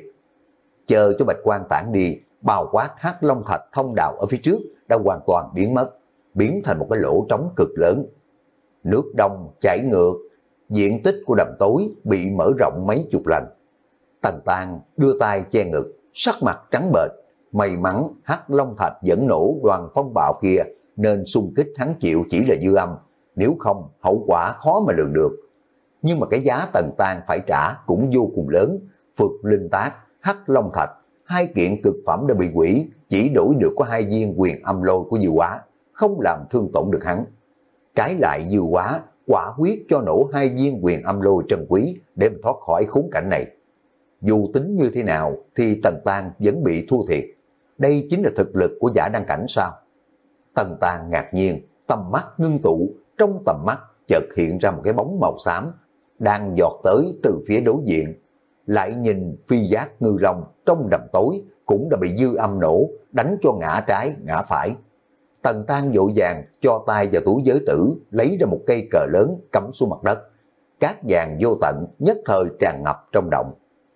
Chờ cho bạch quang tản đi, bao quát Hắc Long Thạch thông đạo ở phía trước đã hoàn toàn biến mất, biến thành một cái lỗ trống cực lớn. Nước đông chảy ngược, diện tích của đầm tối bị mở rộng mấy chục lần. Tần Tàng đưa tay che ngực, sắc mặt trắng bệch. May mắn Hắc Long Thạch dẫn nổ đoàn phong bạo kia nên xung kích hắn chịu chỉ là dư âm, nếu không hậu quả khó mà lường được. Nhưng mà cái giá Tần Tàng phải trả cũng vô cùng lớn. Phật Linh Tác, Hắc Long Thạch, hai kiện cực phẩm đã bị hủy, chỉ đổi được có hai viên quyền âm lôi của Dư Quá, không làm thương tổn được hắn. Trái lại Dư Quá quả quyết cho nổ hai viên quyền âm lôi trân quý để mà thoát khỏi khốn cảnh này. Dù tính như thế nào thì Tần Tàng vẫn bị thua thiệt. Đây chính là thực lực của giả đăng cảnh sao? Tần Tàng ngạc nhiên, tầm mắt ngưng tụ, trong tầm mắt chợt hiện ra một cái bóng màu xám đang giọt tới từ phía đối diện. Lại nhìn phi giác ngư long trong đầm tối cũng đã bị dư âm nổ, đánh cho ngã trái ngã phải. Tần Tàng vội vàng cho tay vào túi giới tử, lấy ra một cây cờ lớn cắm xuống mặt đất. Cát vàng vô tận nhất thời tràn ngập trong động.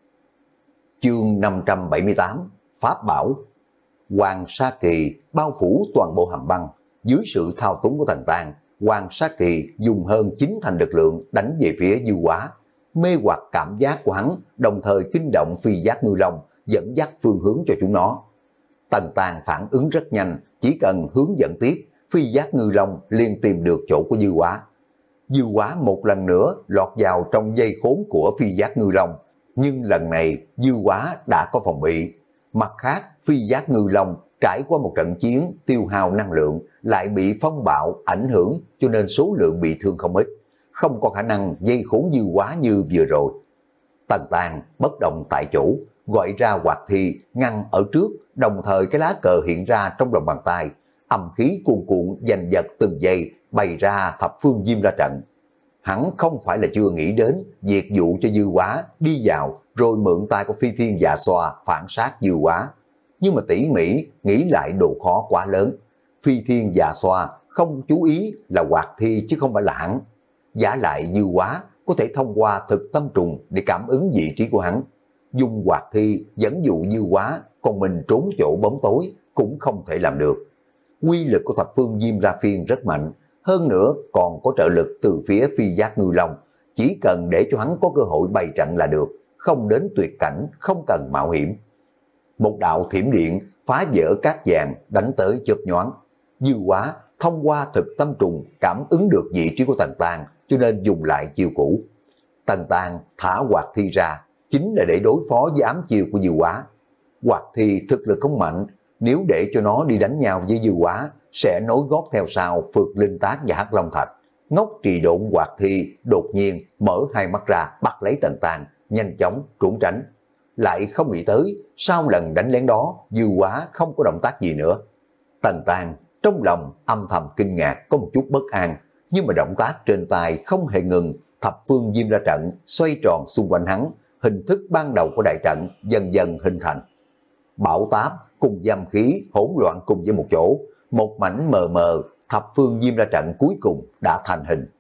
Chương năm trăm bảy mươi tám, Pháp Bảo. Hoàng Sa Kỳ bao phủ toàn bộ hầm băng, dưới sự thao túng của Tần Tàng, Hoàng Sa Kỳ dùng hơn chín thành lực lượng đánh về phía Dư Quá, mê hoặc cảm giác của hắn, đồng thời kinh động phi giác ngư long, dẫn dắt phương hướng cho chúng nó. Tần Tàng phản ứng rất nhanh, chỉ cần hướng dẫn tiếp, phi giác ngư long liền tìm được chỗ của Dư Quá. Dư Quá một lần nữa lọt vào trong dây khốn của phi giác ngư long, nhưng lần này Dư Quá đã có phòng bị. Mặt khác, phi giác ngư long trải qua một trận chiến tiêu hao năng lượng, lại bị phong bạo ảnh hưởng cho nên số lượng bị thương không ít, không có khả năng dây khốn Dư Quá như vừa rồi. Tần Tàng bất động tại chỗ, gọi ra hoạt thi ngăn ở trước, đồng thời cái lá cờ hiện ra trong lòng bàn tay, âm khí cuồn cuộn giành giật từng giây bày ra thập phương diêm ra trận. Hắn không phải là chưa nghĩ đến việc dụ cho Dư Quá đi vào rồi mượn tay của Phi Thiên Dạ Xoa phản sát Dư Quá, nhưng mà tỉ mỉ nghĩ lại độ khó quá lớn. Phi Thiên Dạ Xoa không chú ý là hoạt thi chứ không phải là hắn. Giả lại Dư Quá có thể thông qua thực tâm trùng để cảm ứng vị trí của hắn, dùng hoạt thi dẫn dụ Dư Quá, còn mình trốn chỗ bóng tối cũng không thể làm được. Quy lực của thập phương diêm ra phiên rất mạnh, hơn nữa còn có trợ lực từ phía phi giác ngư long, chỉ cần để cho hắn có cơ hội bày trận là được, không đến tuyệt cảnh, không cần mạo hiểm. Một đạo thiểm điện phá vỡ cát vàng đánh tới chớp nhoáng. Dư Quá thông qua thực tâm trùng cảm ứng được vị trí của Tần Tàng, cho nên dùng lại chiêu cũ. Tần Tàng thả hoạt thi ra chính là để đối phó với ám chiêu của Dư Quá. Hoạt thi thực lực không mạnh, nếu để cho nó đi đánh nhau với Dư Quá sẽ nối gót theo sau Phật Linh Tác và Hắc Long Thạch. Ngốc trì độn hoạt thi đột nhiên mở hai mắt ra bắt lấy Tần Tàng, nhanh chóng trốn tránh. Lại không nghĩ tới sau lần đánh lén đó Dư Quá không có động tác gì nữa. Tần Tàng trong lòng âm thầm kinh ngạc, có một chút bất an, nhưng mà động tác trên tay không hề ngừng. Thập phương diêm ra trận xoay tròn xung quanh hắn, hình thức ban đầu của đại trận dần dần hình thành. Bão táp cùng giam khí hỗn loạn cùng với một chỗ, một mảnh mờ mờ, thập phương diêm ra trận cuối cùng đã thành hình.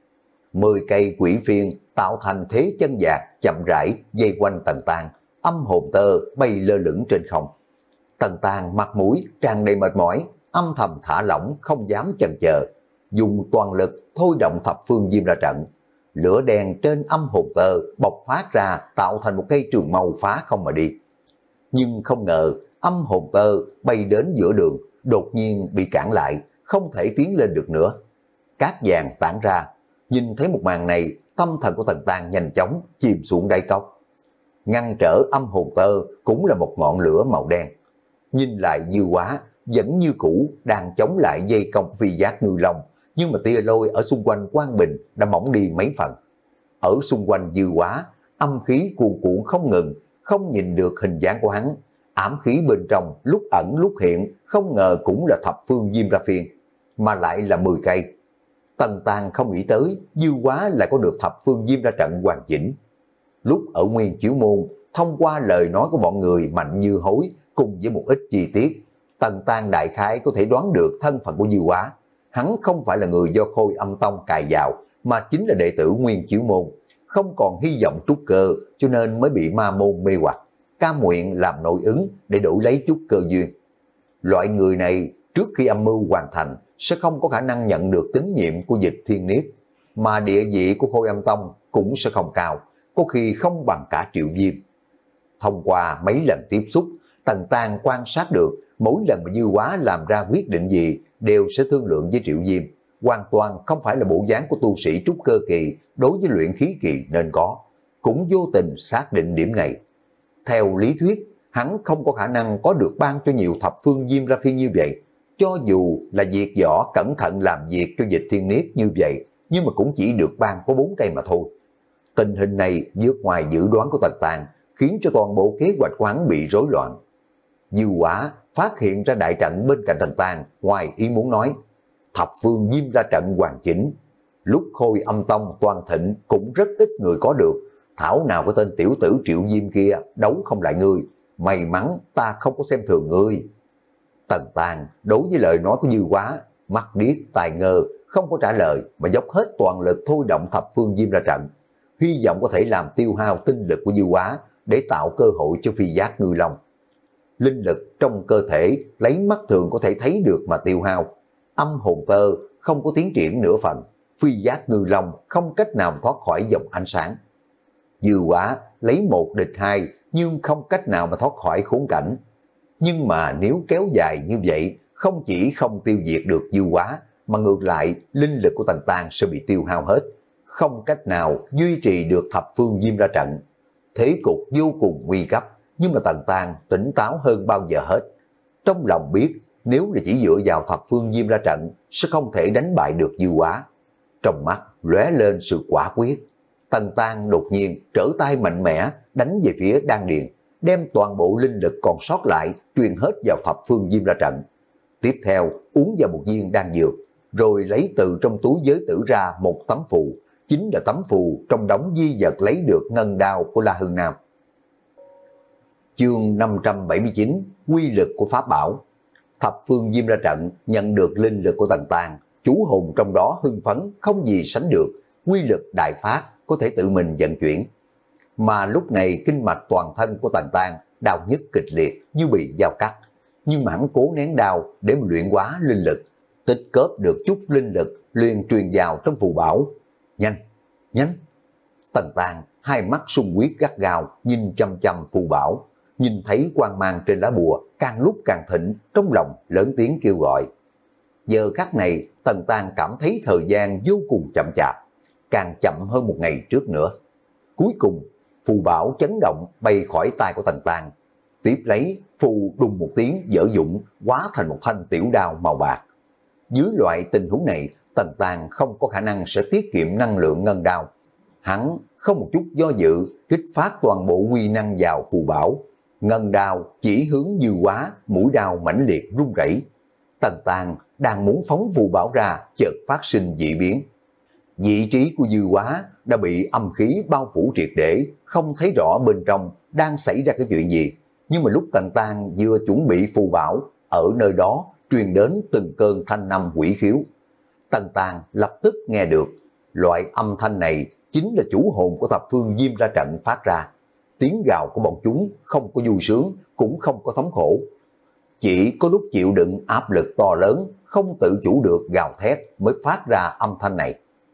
Mười cây quỷ phiên tạo thành thế chân dạc chậm rãi dây quanh Tần Tang, âm hồn tơ bay lơ lửng trên không. Tần Tang mặt mũi tràn đầy mệt mỏi, âm thầm thả lỏng không dám chần chờ, dùng toàn lực thôi động thập phương diêm ra trận. Lửa đèn trên âm hồn tơ bộc phát ra tạo thành một cây trường mâu phá không mà đi. Nhưng không ngờ âm hồn tơ bay đến giữa đường, đột nhiên bị cản lại, không thể tiến lên được nữa. Cát vàng tản ra, nhìn thấy một màn này, tâm thần của Tần Tang nhanh chóng chìm xuống đáy cốc. Ngăn trở âm hồn tơ cũng là một ngọn lửa màu đen. Nhìn lại Dư Quá vẫn như cũ đang chống lại dây công phi giác ngư long, nhưng mà tia lôi ở xung quanh Quang Bình đã mỏng đi mấy phần. Ở xung quanh Dư Quá, âm khí cuồn cuộn không ngừng, không nhìn được hình dáng của hắn. Ám khí bên trong lúc ẩn lúc hiện, không ngờ cũng là thập phương diêm ra phiên, mà lại là mười cây. Tần Tang không nghĩ tới Dư Quá lại có được thập phương diêm ra trận hoàn chỉnh. Lúc ở Nguyên Chiếu Môn, thông qua lời nói của bọn người Mạnh Như Hối cùng với một ít chi tiết, Tần Tang đại khái có thể đoán được thân phận của Dư Quá. Hắn không phải là người do Khôi Âm Tông cài vào, mà chính là đệ tử Nguyên Chiếu Môn, không còn hy vọng trúc cơ, cho nên mới bị ma môn mê hoặc, cam nguyện làm nội ứng để đổi lấy chút cơ duyên. Loại người này trước khi âm mưu hoàn thành sẽ không có khả năng nhận được tín nhiệm của Dịch Thiên Niết, mà địa vị của Khôi Âm Tông cũng sẽ không cao, có khi không bằng cả Triệu Diêm. Thông qua mấy lần tiếp xúc, Tần Tang quan sát được mỗi lần mà Dư Quá làm ra quyết định gì đều sẽ thương lượng với Triệu Diêm, hoàn toàn không phải là bộ dáng của tu sĩ trúc cơ kỳ đối với luyện khí kỳ nên có, cũng vô tình xác định điểm này. Theo lý thuyết, hắn không có khả năng có được ban cho nhiều thập phương diêm ra phiên như vậy. Cho dù là việc võ cẩn thận làm việc cho Dịch Thiên Niết như vậy, nhưng mà cũng chỉ được ban có bốn cây mà thôi. Tình hình này vượt ngoài dự đoán của Tần Tang, khiến cho toàn bộ kế hoạch của hắn bị rối loạn. Dư Quá phát hiện ra đại trận bên cạnh Tần Tang, ngoài ý muốn nói, thập phương diêm ra trận hoàn chỉnh. Lúc Khôi Âm Tông toàn thịnh cũng rất ít người có được, thảo nào cái tên tiểu tử Triệu Diêm kia đấu không lại ngươi, may mắn ta không có xem thường ngươi. Tần Tang đối với lời nói của Dư Quá, mắt điếc tai ngơ, không có trả lời mà dốc hết toàn lực thôi động thập phương diêm ra trận, hy vọng có thể làm tiêu hao tinh lực của Dư Quá để tạo cơ hội cho phi giác ngư long. Linh lực trong cơ thể lấy mắt thường có thể thấy được mà tiêu hao, âm hồn tơ không có tiến triển nửa phần, phi giác ngư long không cách nào thoát khỏi dòng ánh sáng. Dư Quá lấy một địch hai nhưng không cách nào mà thoát khỏi khốn cảnh. Nhưng mà nếu kéo dài như vậy, không chỉ không tiêu diệt được Dư Quá, mà ngược lại linh lực của Tần Tang sẽ bị tiêu hao hết, không cách nào duy trì được thập phương diêm ra trận. Thế cục vô cùng nguy cấp, nhưng mà Tần Tang tỉnh táo hơn bao giờ hết. Trong lòng biết nếu là chỉ dựa vào thập phương diêm ra trận sẽ không thể đánh bại được Dư Quá. Trong mắt lóe lên sự quả quyết, Tần Tang đột nhiên trở tay mạnh mẽ đánh về phía đan điền, đem toàn bộ linh lực còn sót lại truyền hết vào thập phương diêm ra trận. Tiếp theo uống vào một viên đan dược, rồi lấy từ trong túi giới tử ra một tấm phù, chính là tấm phù trong đống di vật lấy được ngân đao của La Hưng Nam. Chương năm trăm bảy mươi chín, quy lực của pháp bảo. Thập phương diêm ra trận nhận được linh lực của Tần Tang, chú hồn trong đó hưng phấn không gì sánh được, quy lực đại phát, có thể tự mình vận chuyển. Mà lúc này kinh mạch toàn thân của Tần Tang đau nhức kịch liệt như bị dao cắt, nhưng mà hắn cố nén đau để mà luyện hóa linh lực, tích cóp được chút linh lực liền truyền vào trong phù bảo. Nhanh, nhanh! Tần Tang hai mắt sung huyết gắt gao nhìn chăm chăm phù bảo, nhìn thấy quang mang trên lá bùa càng lúc càng thịnh, trong lòng lớn tiếng kêu gọi. Giờ khắc này Tần Tang cảm thấy thời gian vô cùng chậm chạp, càng chậm hơn một ngày trước nữa. Cuối cùng phù bảo chấn động bay khỏi tay của Tần Tang, tiếp lấy phù đùng một tiếng dở dụng hóa thành một thanh tiểu đao màu bạc. Dưới loại tình huống này, Tần Tang không có khả năng sẽ tiết kiệm năng lượng ngân đao. Hắn không một chút do dự kích phát toàn bộ uy năng vào phù bảo. Ngân đao chỉ hướng Dư Quá, mũi đao mãnh liệt rung rẩy. Tần Tang đang muốn phóng phù bảo ra, chợt phát sinh dị biến. Vị trí của Dư Quá đã bị âm khí bao phủ triệt để, không thấy rõ bên trong đang xảy ra cái chuyện gì. Nhưng mà lúc Tần Tang vừa chuẩn bị phù bảo, ở nơi đó truyền đến từng cơn thanh âm quỷ khiếu. Tần Tang lập tức nghe được, Loại âm thanh này chính là chủ hồn của thập phương Diêm La Trận phát ra. Tiếng gào của bọn chúng không có vui sướng, cũng không có thống khổ. Chỉ có lúc chịu đựng áp lực to lớn, không tự chủ được gào thét mới phát ra âm thanh này.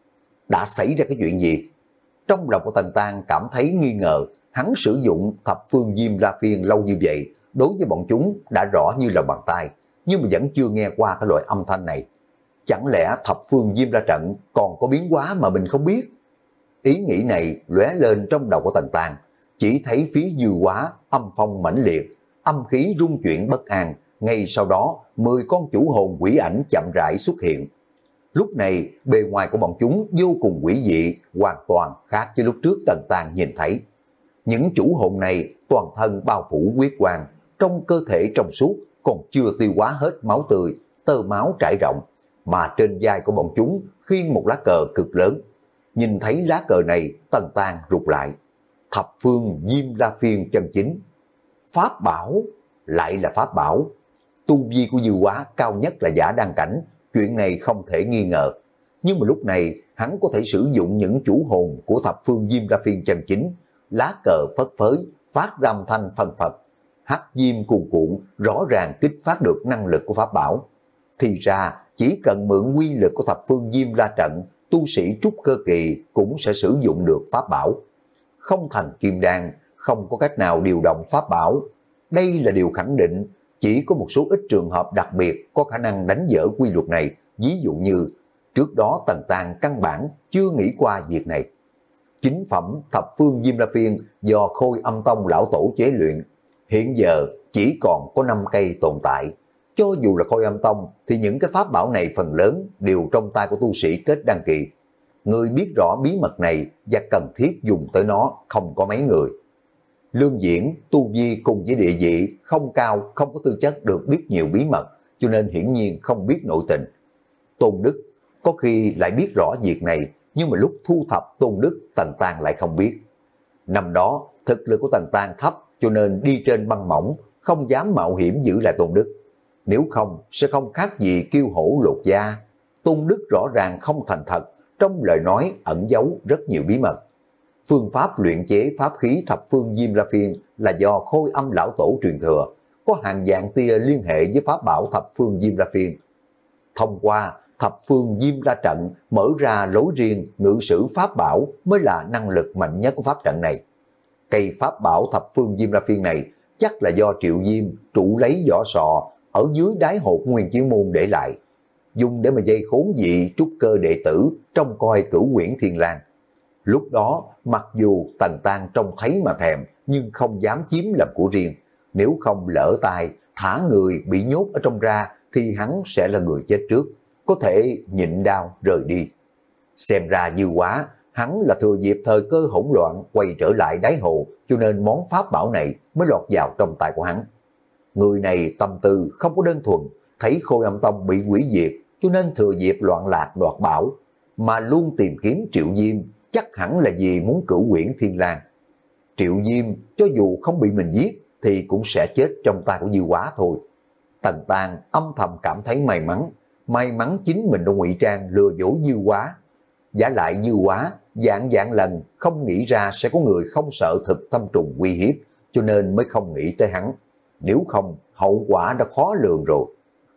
Đã xảy ra cái chuyện gì? Trong lòng của Tần Tang cảm thấy nghi ngờ, hắn sử dụng thập phương Diêm La Phiên lâu như vậy, đối với bọn chúng đã rõ như là bàn tay, nhưng mà vẫn chưa nghe qua cái loại âm thanh này. Chẳng lẽ thập phương Diêm La Trận còn có biến hóa mà mình không biết? Ý nghĩ này lóe lên trong đầu của Tần Tang, chỉ thấy phía dư quá âm phong mãnh liệt, âm khí rung chuyển bất an, ngay sau đó mười con chủ hồn quỷ ảnh chậm rãi xuất hiện. Lúc này bề ngoài của bọn chúng vô cùng quỷ dị, hoàn toàn khác với lúc trước Tần Tang nhìn thấy. Những chủ hồn này toàn thân bao phủ huyết quang, trong cơ thể trong suốt, còn chưa tiêu hóa hết máu tươi, tơ máu trải rộng, mà trên vai của bọn chúng khiêng một lá cờ cực lớn. Nhìn thấy lá cờ này, Tần Tang rụt lại. Thập phương Diêm La Phiên chân chính. Pháp bảo, lại là pháp bảo. Tu vi của Dư Quá cao nhất là giả đăng cảnh, chuyện này không thể nghi ngờ. Nhưng mà lúc này, hắn có thể sử dụng những chủ hồn của thập phương Diêm La Phiên chân chính. Lá cờ phất phới, phát ra âm thanh phân phật. Hắc diêm cuồn cuộn, rõ ràng kích phát được năng lực của pháp bảo. Thì ra, chỉ cần mượn quy lực của thập phương Diêm La Trận, tu sĩ trúc cơ kỳ cũng sẽ sử dụng được pháp bảo. Không thành kim đan, không có cách nào điều động pháp bảo. Đây là điều khẳng định, chỉ có một số ít trường hợp đặc biệt có khả năng đánh dỡ quy luật này, ví dụ như trước đó Tần Tang căn bản chưa nghĩ qua việc này. Chính phẩm thập phương Diêm La Phiên do Khôi Âm Tông lão tổ chế luyện, hiện giờ chỉ còn có năm cây tồn tại. Cho dù là Khôi Âm Tông thì những cái pháp bảo này phần lớn đều trong tay của tu sĩ kết đăng kỳ. Người biết rõ bí mật này và cần thiết dùng tới nó không có mấy người. Lương Diễn, tu vi cùng với địa vị không cao, không có tư chất được biết nhiều bí mật, cho nên hiển nhiên không biết nội tình. Tôn Đức có khi lại biết rõ việc này, nhưng mà lúc thu thập Tôn Đức, Tần Tang lại không biết. Năm đó, thực lực của Tần Tang thấp, cho nên đi trên băng mỏng, không dám mạo hiểm giữ lại Tôn Đức. Nếu không, sẽ không khác gì kiêu hổ lột da. Tôn Đức rõ ràng không thành thật, trong lời nói ẩn giấu rất nhiều bí mật. Phương pháp luyện chế pháp khí thập phương Diêm La Phiên là do Khôi Âm lão tổ truyền thừa, có hàng vạn tia liên hệ với pháp bảo thập phương Diêm La Phiên. Thông qua thập phương Diêm La Trận mở ra lối riêng ngự sử pháp bảo mới là năng lực mạnh nhất của pháp trận này. Cây pháp bảo thập phương Diêm La Phiên này chắc là do Triệu Diêm trụ lấy vỏ sò ở dưới đáy hột Nguyên Chiếu Môn để lại, dùng để mà dây khốn dị trúc cơ đệ tử trong coi Cửu Quyển Thiên Lang. Lúc đó, mặc dù Tần Tang trông thấy mà thèm, nhưng không dám chiếm làm của riêng. Nếu không lỡ tay, thả người bị nhốt ở trong ra, thì hắn sẽ là người chết trước, có thể nhịn đau rời đi. Xem ra Dư Quá, hắn là thừa dịp thời cơ hỗn loạn quay trở lại đáy hồ, cho nên món pháp bảo này mới lọt vào trong tay của hắn. Người này tâm tư không có đơn thuần, thấy Khôi Âm Tông bị hủy diệt, cho nên thừa dịp loạn lạc đoạt bảo, mà luôn tìm kiếm Triệu Diêm, chắc hẳn là vì muốn Cửu Quyển Thiên Lang. Triệu Diêm cho dù không bị mình giết thì cũng sẽ chết trong tay của Dư Quá thôi. Tần Tang âm thầm cảm thấy may mắn, may mắn chính mình đã ngụy trang lừa dối Dư Quá. Giả lại Dư Quá dạng dạng lần không nghĩ ra sẽ có người không sợ thực tâm trùng uy hiếp, cho nên mới không nghĩ tới hắn. Nếu không, hậu quả đã khó lường rồi.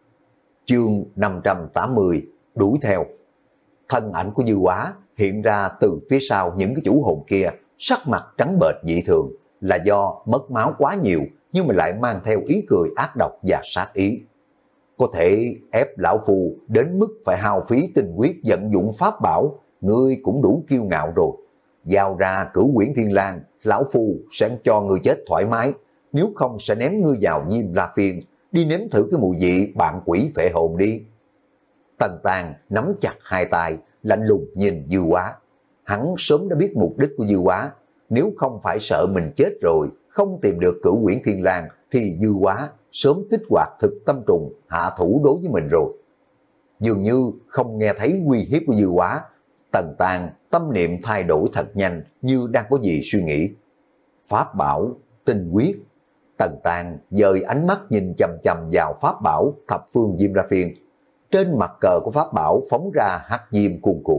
Chương năm trăm tám mươi đuổi theo. Thân ảnh của Dư Quá hiện ra từ phía sau những cái chủ hồn kia, sắc mặt trắng bệch dị thường, là do mất máu quá nhiều, nhưng mà lại mang theo ý cười ác độc và sát ý. Có thể ép lão phù đến mức phải hao phí tinh huyết vận dụng pháp bảo, ngươi cũng đủ kiêu ngạo rồi. Giao ra Cửu Quyển Thiên Lang, lão phù sẽ cho ngươi chết thoải mái, nếu không sẽ ném ngươi vào Diêm La Phiên, đi nếm thử cái mùi vị bạn quỷ phệ hồn đi. Tần Tang nắm chặt hai tay, lạnh lùng nhìn Dư Quá. Hắn sớm đã biết mục đích của Dư Quá, nếu không phải sợ mình chết rồi, không tìm được Cửu Quyển Thiên Lang, thì Dư Quá sớm kích hoạt thực tâm trùng, hạ thủ đối với mình rồi. Dường như không nghe thấy uy hiếp của Dư Quá, Tần Tang tâm niệm thay đổi thật nhanh, như đang có gì suy nghĩ. Pháp bảo, tinh huyết. Tần Tang dời ánh mắt nhìn chầm chầm vào pháp bảo thập phương Diêm La Phiên. Trên mặt cờ của pháp bảo phóng ra hắc diêm cuồn cuộn,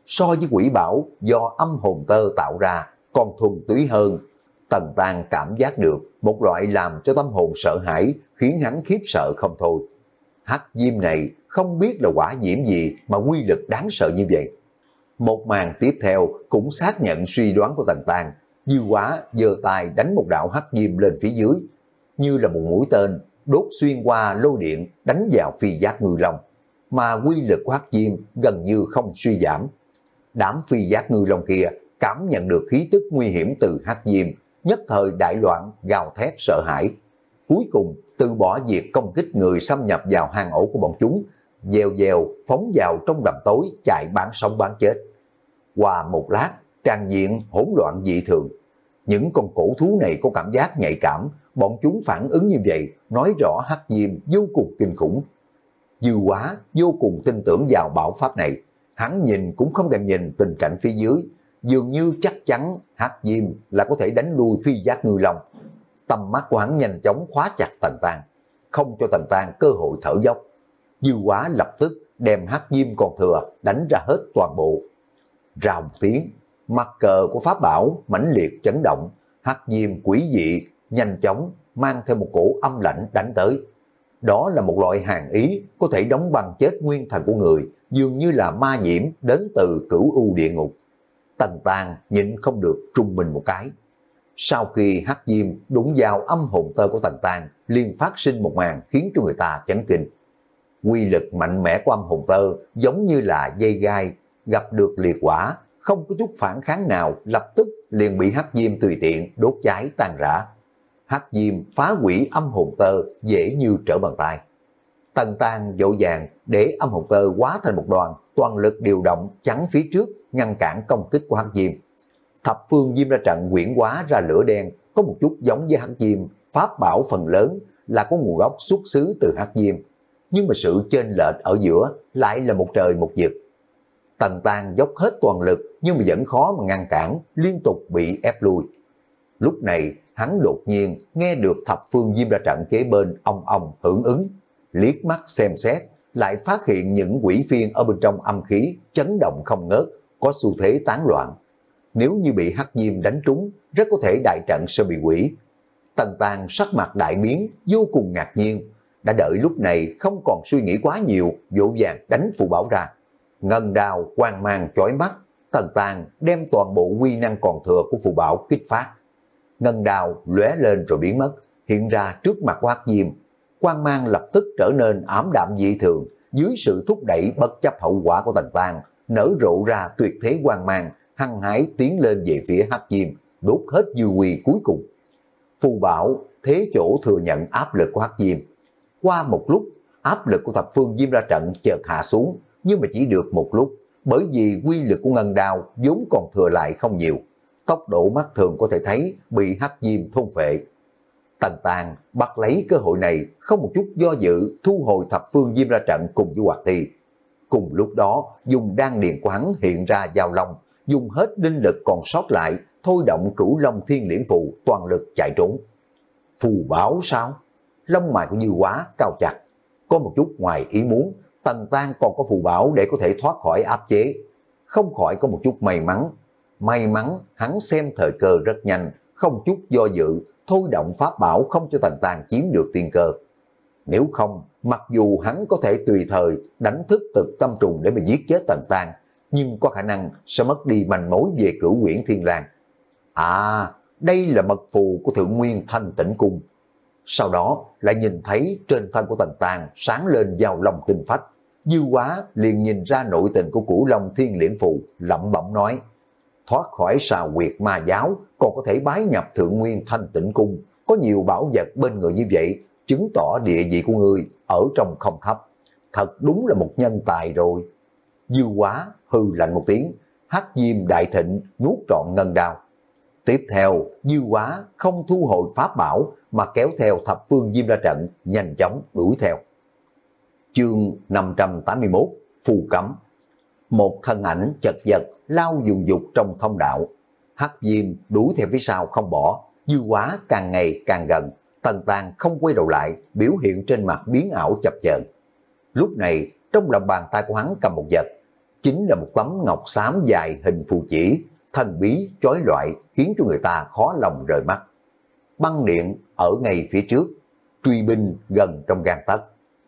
so với quỷ bảo do âm hồn tơ tạo ra còn thuần túy hơn. Tần Tang cảm giác được một loại làm cho tâm hồn sợ hãi, khiến hắn khiếp sợ không thôi. Hắc diêm này không biết là quả diễm gì mà quy lực đáng sợ như vậy. Một màn tiếp theo cũng xác nhận suy đoán của Tần Tang. Dư Quá giơ tay đánh một đạo hắc diêm lên phía dưới, như là một mũi tên đốt xuyên qua lôi điện đánh vào phi giác ngư long, mà quy lực của hắc diêm gần như không suy giảm. Đám phi giác ngư long kia cảm nhận được khí tức nguy hiểm từ hắc diêm, nhất thời đại loạn gào thét sợ hãi. Cuối cùng từ bỏ việc công kích người xâm nhập vào hang ổ của bọn chúng, dèo dèo phóng vào trong đầm tối chạy bán sống bán chết. Qua một lát, tràn diện hỗn loạn dị thường. Những con cổ thú này có cảm giác nhạy cảm, bọn chúng phản ứng như vậy nói rõ hắc diêm vô cùng kinh khủng. Dư Quá vô cùng tin tưởng vào bảo pháp này, hắn nhìn cũng không thèm nhìn tình cảnh phía dưới, dường như chắc chắn hắc diêm là có thể đánh lui phi giác ngư long. Tầm mắt của hắn nhanh chóng khóa chặt Tần Tang, không cho Tần Tang cơ hội thở dốc. Dư Quá lập tức đem hắc diêm còn thừa đánh ra hết toàn bộ. Rào một tiếng, mặt cờ của pháp bảo mãnh liệt chấn động, hắc diêm quỷ dị nhanh chóng mang theo một cổ âm lạnh đánh tới. Đó là một loại hàn ý có thể đóng băng chết nguyên thần của người, dường như là ma diễm đến từ cửu u địa ngục. Tần Tang nhịn không được trung mình một cái. Sau khi hắc diêm đúng vào âm hồn tơ của Tần Tang, liền phát sinh một màn khiến cho người ta chấn kinh. Quy lực mạnh mẽ của âm hồn tơ giống như là dây gai gặp được liệt quả, không có chút phản kháng nào, lập tức liền bị hắc diêm tùy tiện đốt cháy tan rã. Hắc diêm phá hủy âm hồn tơ dễ như trở bàn tay. Tần Tang vội vàng để âm hồn tơ hóa thành một đoàn, toàn lực điều động chắn phía trước, ngăn cản công kích của hắc diêm. Thập phương diêm ra trận quyển hóa ra lửa đen, có một chút giống với hắc diêm, pháp bảo phần lớn là có nguồn gốc xuất xứ từ hắc diêm, nhưng mà sự chênh lệch ở giữa lại là một trời một vực. Tần Tang dốc hết toàn lực nhưng mà vẫn khó mà ngăn cản, liên tục bị ép lui. Lúc này hắn đột nhiên nghe được thập phương diêm ra trận kế bên ong ong hưởng ứng, liếc mắt xem xét lại phát hiện những quỷ phiên ở bên trong âm khí chấn động không ngớt, có xu thế tán loạn. Nếu như bị hắc diêm đánh trúng, rất có thể đại trận sẽ bị hủy. Tần Tang sắc mặt đại biến, vô cùng ngạc nhiên, đã đợi lúc này không còn suy nghĩ quá nhiều, vội vàng đánh phù bảo ra. Ngân đao quang mang chói mắt, Tần Tang đem toàn bộ uy năng còn thừa của phù bảo kích phát. Ngân đao lóe lên rồi biến mất, hiện ra trước mặt của hắc diêm. Quang mang lập tức trở nên ám đạm dị thường, dưới sự thúc đẩy bất chấp hậu quả của Tần Tang, nở rộ ra tuyệt thế quang mang, hăng hái tiến lên về phía hắc diêm, đốt hết dư uy cuối cùng. Phù bảo thế chỗ thừa nhận áp lực của hắc diêm. Qua một lúc, áp lực của thập phương diêm ra trận chợt hạ xuống, nhưng mà chỉ được một lúc, bởi vì quy lực của ngân đao vốn còn thừa lại không nhiều, tốc độ mắt thường có thể thấy bị hắc diêm thôn phệ. Tần Tang bắt lấy cơ hội này, không một chút do dự thu hồi thập phương diêm ra trận cùng với Hoạt Thi. Cùng lúc đó, dùng đan điền của hắn hiện ra giao long, dùng hết linh lực còn sót lại, thôi động cửu long thiên liễn phù, toàn lực chạy trốn. Phù bảo sao? Lông mày của Dư Quá cao chặt, có một chút ngoài ý muốn, Tần Tang còn có phù bảo để có thể thoát khỏi áp chế, không khỏi có một chút may mắn. May mắn hắn xem thời cơ rất nhanh, không chút do dự, thôi động pháp bảo không cho Tần Tang chiếm được tiên cơ. Nếu không, mặc dù hắn có thể tùy thời đánh thức Thực Tâm Trùng để mà giết chết Tần Tang, nhưng có khả năng sẽ mất đi manh mối về Cửu Uyển Thiên Lang. À, đây là mật phù của Thượng Nguyên Thanh Tĩnh Cung. Sau đó lại nhìn thấy trên thân của Tần Tang sáng lên giao long tinh phách. Dư Quá liền nhìn ra nội tình của Cửu Long Thiên Liễn Phù, lẩm bẩm nói: thoát khỏi xà huyệt ma giáo, còn có thể bái nhập Thượng Nguyên Thanh Tĩnh Cung, có nhiều bảo vật bên người như vậy, chứng tỏ địa vị của ngươi ở trong không thấp. Thật đúng là một nhân tài rồi. Dư Quá hư lạnh một tiếng, hắc diêm đại thịnh nuốt trọn ngân đao. Tiếp theo, Dư Quá không thu hồi pháp bảo mà kéo theo thập phương diêm ra trận, nhanh chóng đuổi theo. Chương năm trăm tám mươi mốt, phù cấm. Một thân ảnh chật vật lao dùng dục trong thông đạo. Hắc diêm đuổi theo phía sau không bỏ. Dư Quá càng ngày càng gần. Tần Tang không quay đầu lại, biểu hiện trên mặt biến ảo chập chờn. Lúc này trong lòng bàn tay của hắn cầm một vật. chính là một tấm ngọc xám dài hình phù chỉ, thần bí, chói lọi, khiến cho người ta khó lòng rời mắt. Băng điện ở ngay phía trước, truy binh gần trong gang tấc,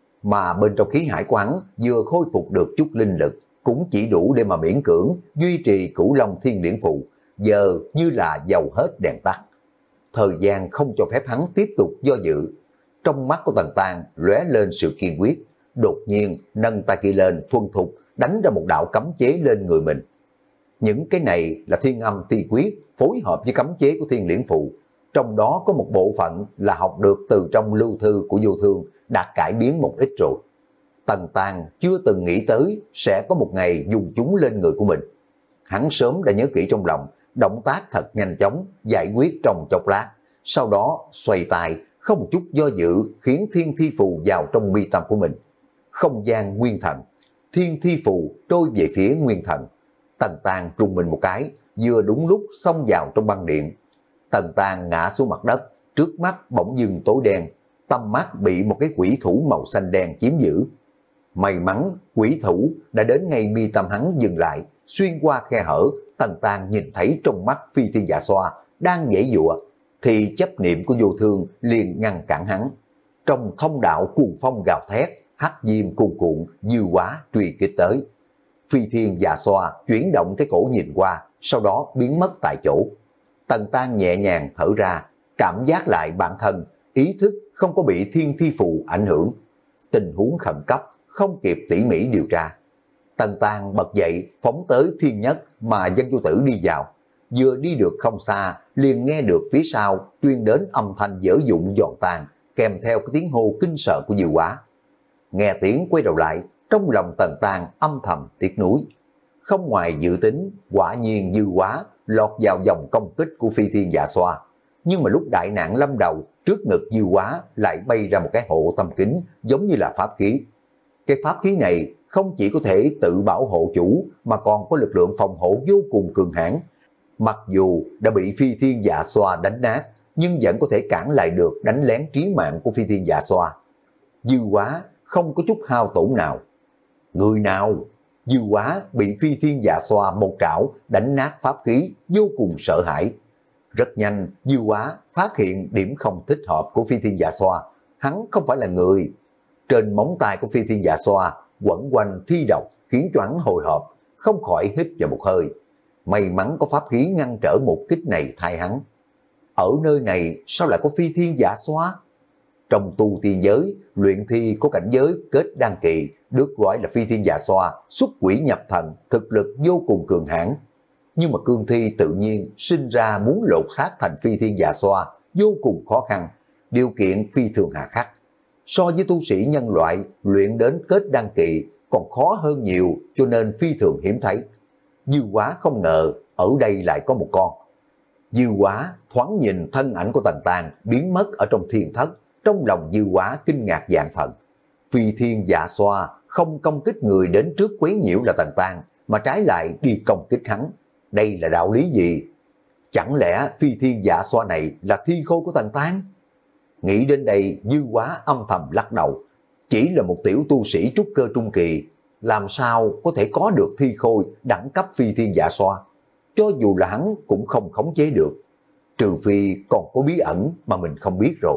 mà bên trong khí hải của hắn vừa khôi phục được chút linh lực, cũng chỉ đủ để mà miễn cưỡng duy trì Cửu Long Thiên Điển Phù, giờ như là dầu hết đèn tắt. Thời gian không cho phép hắn tiếp tục do dự. Trong mắt của Tần Tang lóe lên sự kiên quyết, đột nhiên nâng tay kia lên thuần thục đánh ra một đạo cấm chế lên người mình. Những cái này là thiên âm thi quyết phối hợp với cấm chế của Thiên Điển Phù, trong đó có một bộ phận là học được từ trong lưu thư của Vô Thương đã cải biến một ít rồi. Tần Tang chưa từng nghĩ tới sẽ có một ngày dùng chúng lên người của mình. Hắn sớm đã nhớ kỹ trong lòng, động tác thật nhanh chóng, giải quyết trong chốc lát, sau đó xoay tay, không một chút do dự khiến Thiên Thi Phù vào trong mi tâm của mình. Không gian nguyên thần, Thiên Thi Phù trôi về phía nguyên thần. Tần Tang trùng mình một cái, vừa đúng lúc xông vào trong băng điện. Tần Tang ngã xuống mặt đất, trước mắt bỗng dưng tối đen, tâm mắt bị một cái quỷ thủ màu xanh đen chiếm giữ. May mắn quỷ thủ đã đến ngay mi tâm hắn dừng lại, xuyên qua khe hở, Tần Tang nhìn thấy trong mắt Phi Thiên Dạ Xoa đang giãy giụa, thì chấp niệm của Vô Thương liền ngăn cản hắn. Trong thông đạo cuồng phong gào thét, hắc diêm cuồn cuộn, dư hóa truy kích tới. Phi Thiên Dạ Xoa chuyển động cái cổ nhìn qua, sau đó biến mất tại chỗ. Tần Tang nhẹ nhàng thở ra, cảm giác lại bản thân, ý thức không có bị Thiên Thi Phù ảnh hưởng. Tình huống khẩn cấp, không kịp tỉ mỉ điều tra. Tần Tang bật dậy, phóng tới Thiên Nhất mà Dân Vô Tử đi vào. Vừa đi được không xa, liền nghe được phía sau truyền đến âm thanh dở dụng giòn tan, kèm theo cái tiếng hô kinh sợ của Dư Hóa. Nghe tiếng quay đầu lại, trong lòng Tần Tang âm thầm tiếc nuối. Không ngoài dự tính, quả nhiên Dư Hóa lọt vào vòng công kích của Phi Thiên Dạ Xoa. Nhưng mà lúc đại nạn lâm đầu, trước ngực Dư Hóa lại bay ra một cái hộ tâm kính giống như là pháp khí. Cái pháp khí này không chỉ có thể tự bảo hộ chủ mà còn có lực lượng phòng hộ vô cùng cường hãn. Mặc dù đã bị Phi Thiên Dạ Xoa đánh nát, nhưng vẫn có thể cản lại được đánh lén trí mạng của Phi Thiên Dạ Xoa. Dư Hóa không có chút hao tổn nào. Người nào? Dư Hóa bị Phi Thiên Dạ Xoa một trảo đánh nát pháp khí, vô cùng sợ hãi. Rất nhanh, Dư Hóa phát hiện điểm không thích hợp của Phi Thiên Dạ Xoa. Hắn không phải là người. Trên móng tay của Phi Thiên Dạ Xoa quẩn quanh thi độc, khiến cho hắn hồi hộp, không khỏi hít vào một hơi. May mắn có pháp khí ngăn trở một kích này thay hắn. Ở nơi này sao lại có Phi Thiên Dạ Xoa? Trong tu tiên giới, luyện thi có cảnh giới kết đan kỳ, được gọi là Phi Thiên Dạ Xoa, xuất quỷ nhập thần, thực lực vô cùng cường hãn. Nhưng mà cương thi tự nhiên sinh ra muốn lột xác thành Phi Thiên Dạ Xoa vô cùng khó khăn, điều kiện phi thường hà khắc. So với tu sĩ nhân loại luyện đến kết đan kỳ còn khó hơn nhiều, cho nên phi thường hiếm thấy. Dư Hóa không ngờ ở đây lại có một con. Dư Hóa thoáng nhìn thân ảnh của Tần Tang biến mất ở trong thiên thất, trong lòng Dư Hóa kinh ngạc vạn phần. Phi Thiên Dạ Xoa không công kích người đến trước quấy nhiễu là Tần Tang, mà trái lại đi công kích hắn. Đây là đạo lý gì? Chẳng lẽ Phi Thiên Dạ Xoa này là thi khôi của Tần Tang? Nghĩ đến đây, Dư Hóa âm thầm lắc đầu. Chỉ là một tiểu tu sĩ trúc cơ trung kỳ, làm sao có thể có được thi khôi đẳng cấp Phi Thiên Dạ Xoa? Cho dù là hắn cũng không khống chế được. Trừ phi còn có bí ẩn mà mình không biết rồi.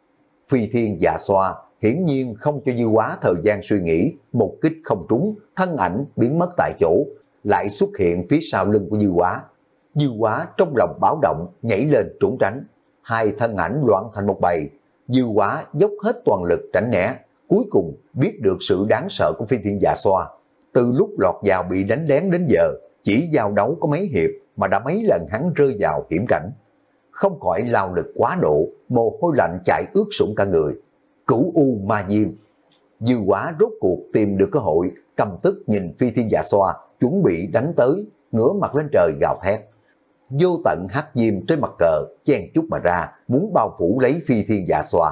Phi Thiên Dạ Xoa hiển nhiên không cho Dư Hóa thời gian suy nghĩ, một kích không trúng, thân ảnh biến mất tại chỗ, lại xuất hiện phía sau lưng của Dư Hóa. Dư Hóa trong lòng báo động, nhảy lên trốn tránh. Hai thân ảnh loạn thành một bầy. Dư Hóa dốc hết toàn lực tránh né, cuối cùng biết được sự đáng sợ của Phi Thiên Dạ Xoa. Từ lúc lọt vào bị đánh lén đến giờ, chỉ giao đấu có mấy hiệp mà đã mấy lần hắn rơi vào hiểm cảnh. Không khỏi lao lực quá độ, mồ hôi lạnh chạy ướt sũng cả người. Cửu U Ma Diêm. Dư Hóa rốt cuộc tìm được cơ hội, căm tức nhìn Phi Thiên Dạ Xoa chuẩn bị đánh tới, ngửa mặt lên trời gào thét. Vô tận hắc diêm trên mặt cờ chen chúc mà ra, muốn bao phủ lấy Phi Thiên Dạ Xoa.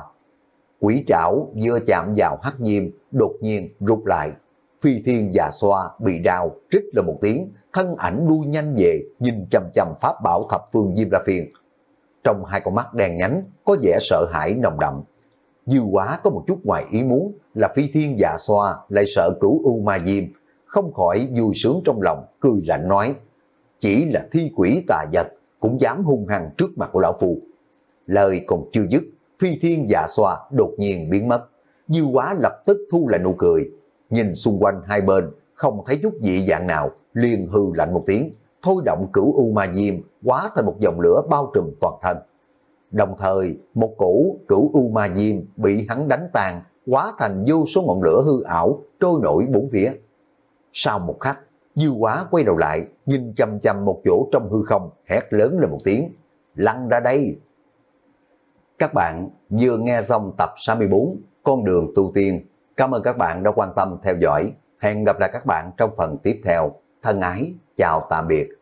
Quỷ trảo vừa chạm vào hắc diêm, đột nhiên rụt lại. Phi Thiên Dạ Xoa bị đau, rít lên một tiếng, thân ảnh đuôi nhanh về, nhìn chằm chằm pháp bảo thập phương Diêm La Phiên. Trong hai con mắt đen nhánh, có vẻ sợ hãi nồng đậm. Dư Hóa có một chút ngoài ý muốn là Phi Thiên Dạ Xoa lại sợ Cửu U Ma Diêm, không khỏi vui sướng trong lòng, cười lạnh nói, chỉ là thi quỷ tà vật, cũng dám hung hăng trước mặt của lão phu. Lời còn chưa dứt, phi thiên dạ xoa đột nhiên biến mất. Dư Quá lập tức thu lại nụ cười, nhìn xung quanh hai bên, không thấy chút dị dạng nào, liền hư lạnh một tiếng, thôi động cửu u ma diêm, hóa thành một dòng lửa bao trùm toàn thân. Đồng thời, một cổ cửu u ma diêm bị hắn đánh tan, hóa thành vô số ngọn lửa hư ảo, trôi nổi bốn phía. Sau một khắc, Dư Quá quay đầu lại, nhìn chăm chăm một chỗ trong hư không, hét lớn lên một tiếng, lăn ra đây. Các bạn vừa nghe xong tập sáu mươi bốn, Con đường tu tiên. Cảm ơn các bạn đã quan tâm theo dõi. Hẹn gặp lại các bạn trong phần tiếp theo. Thân ái, chào tạm biệt.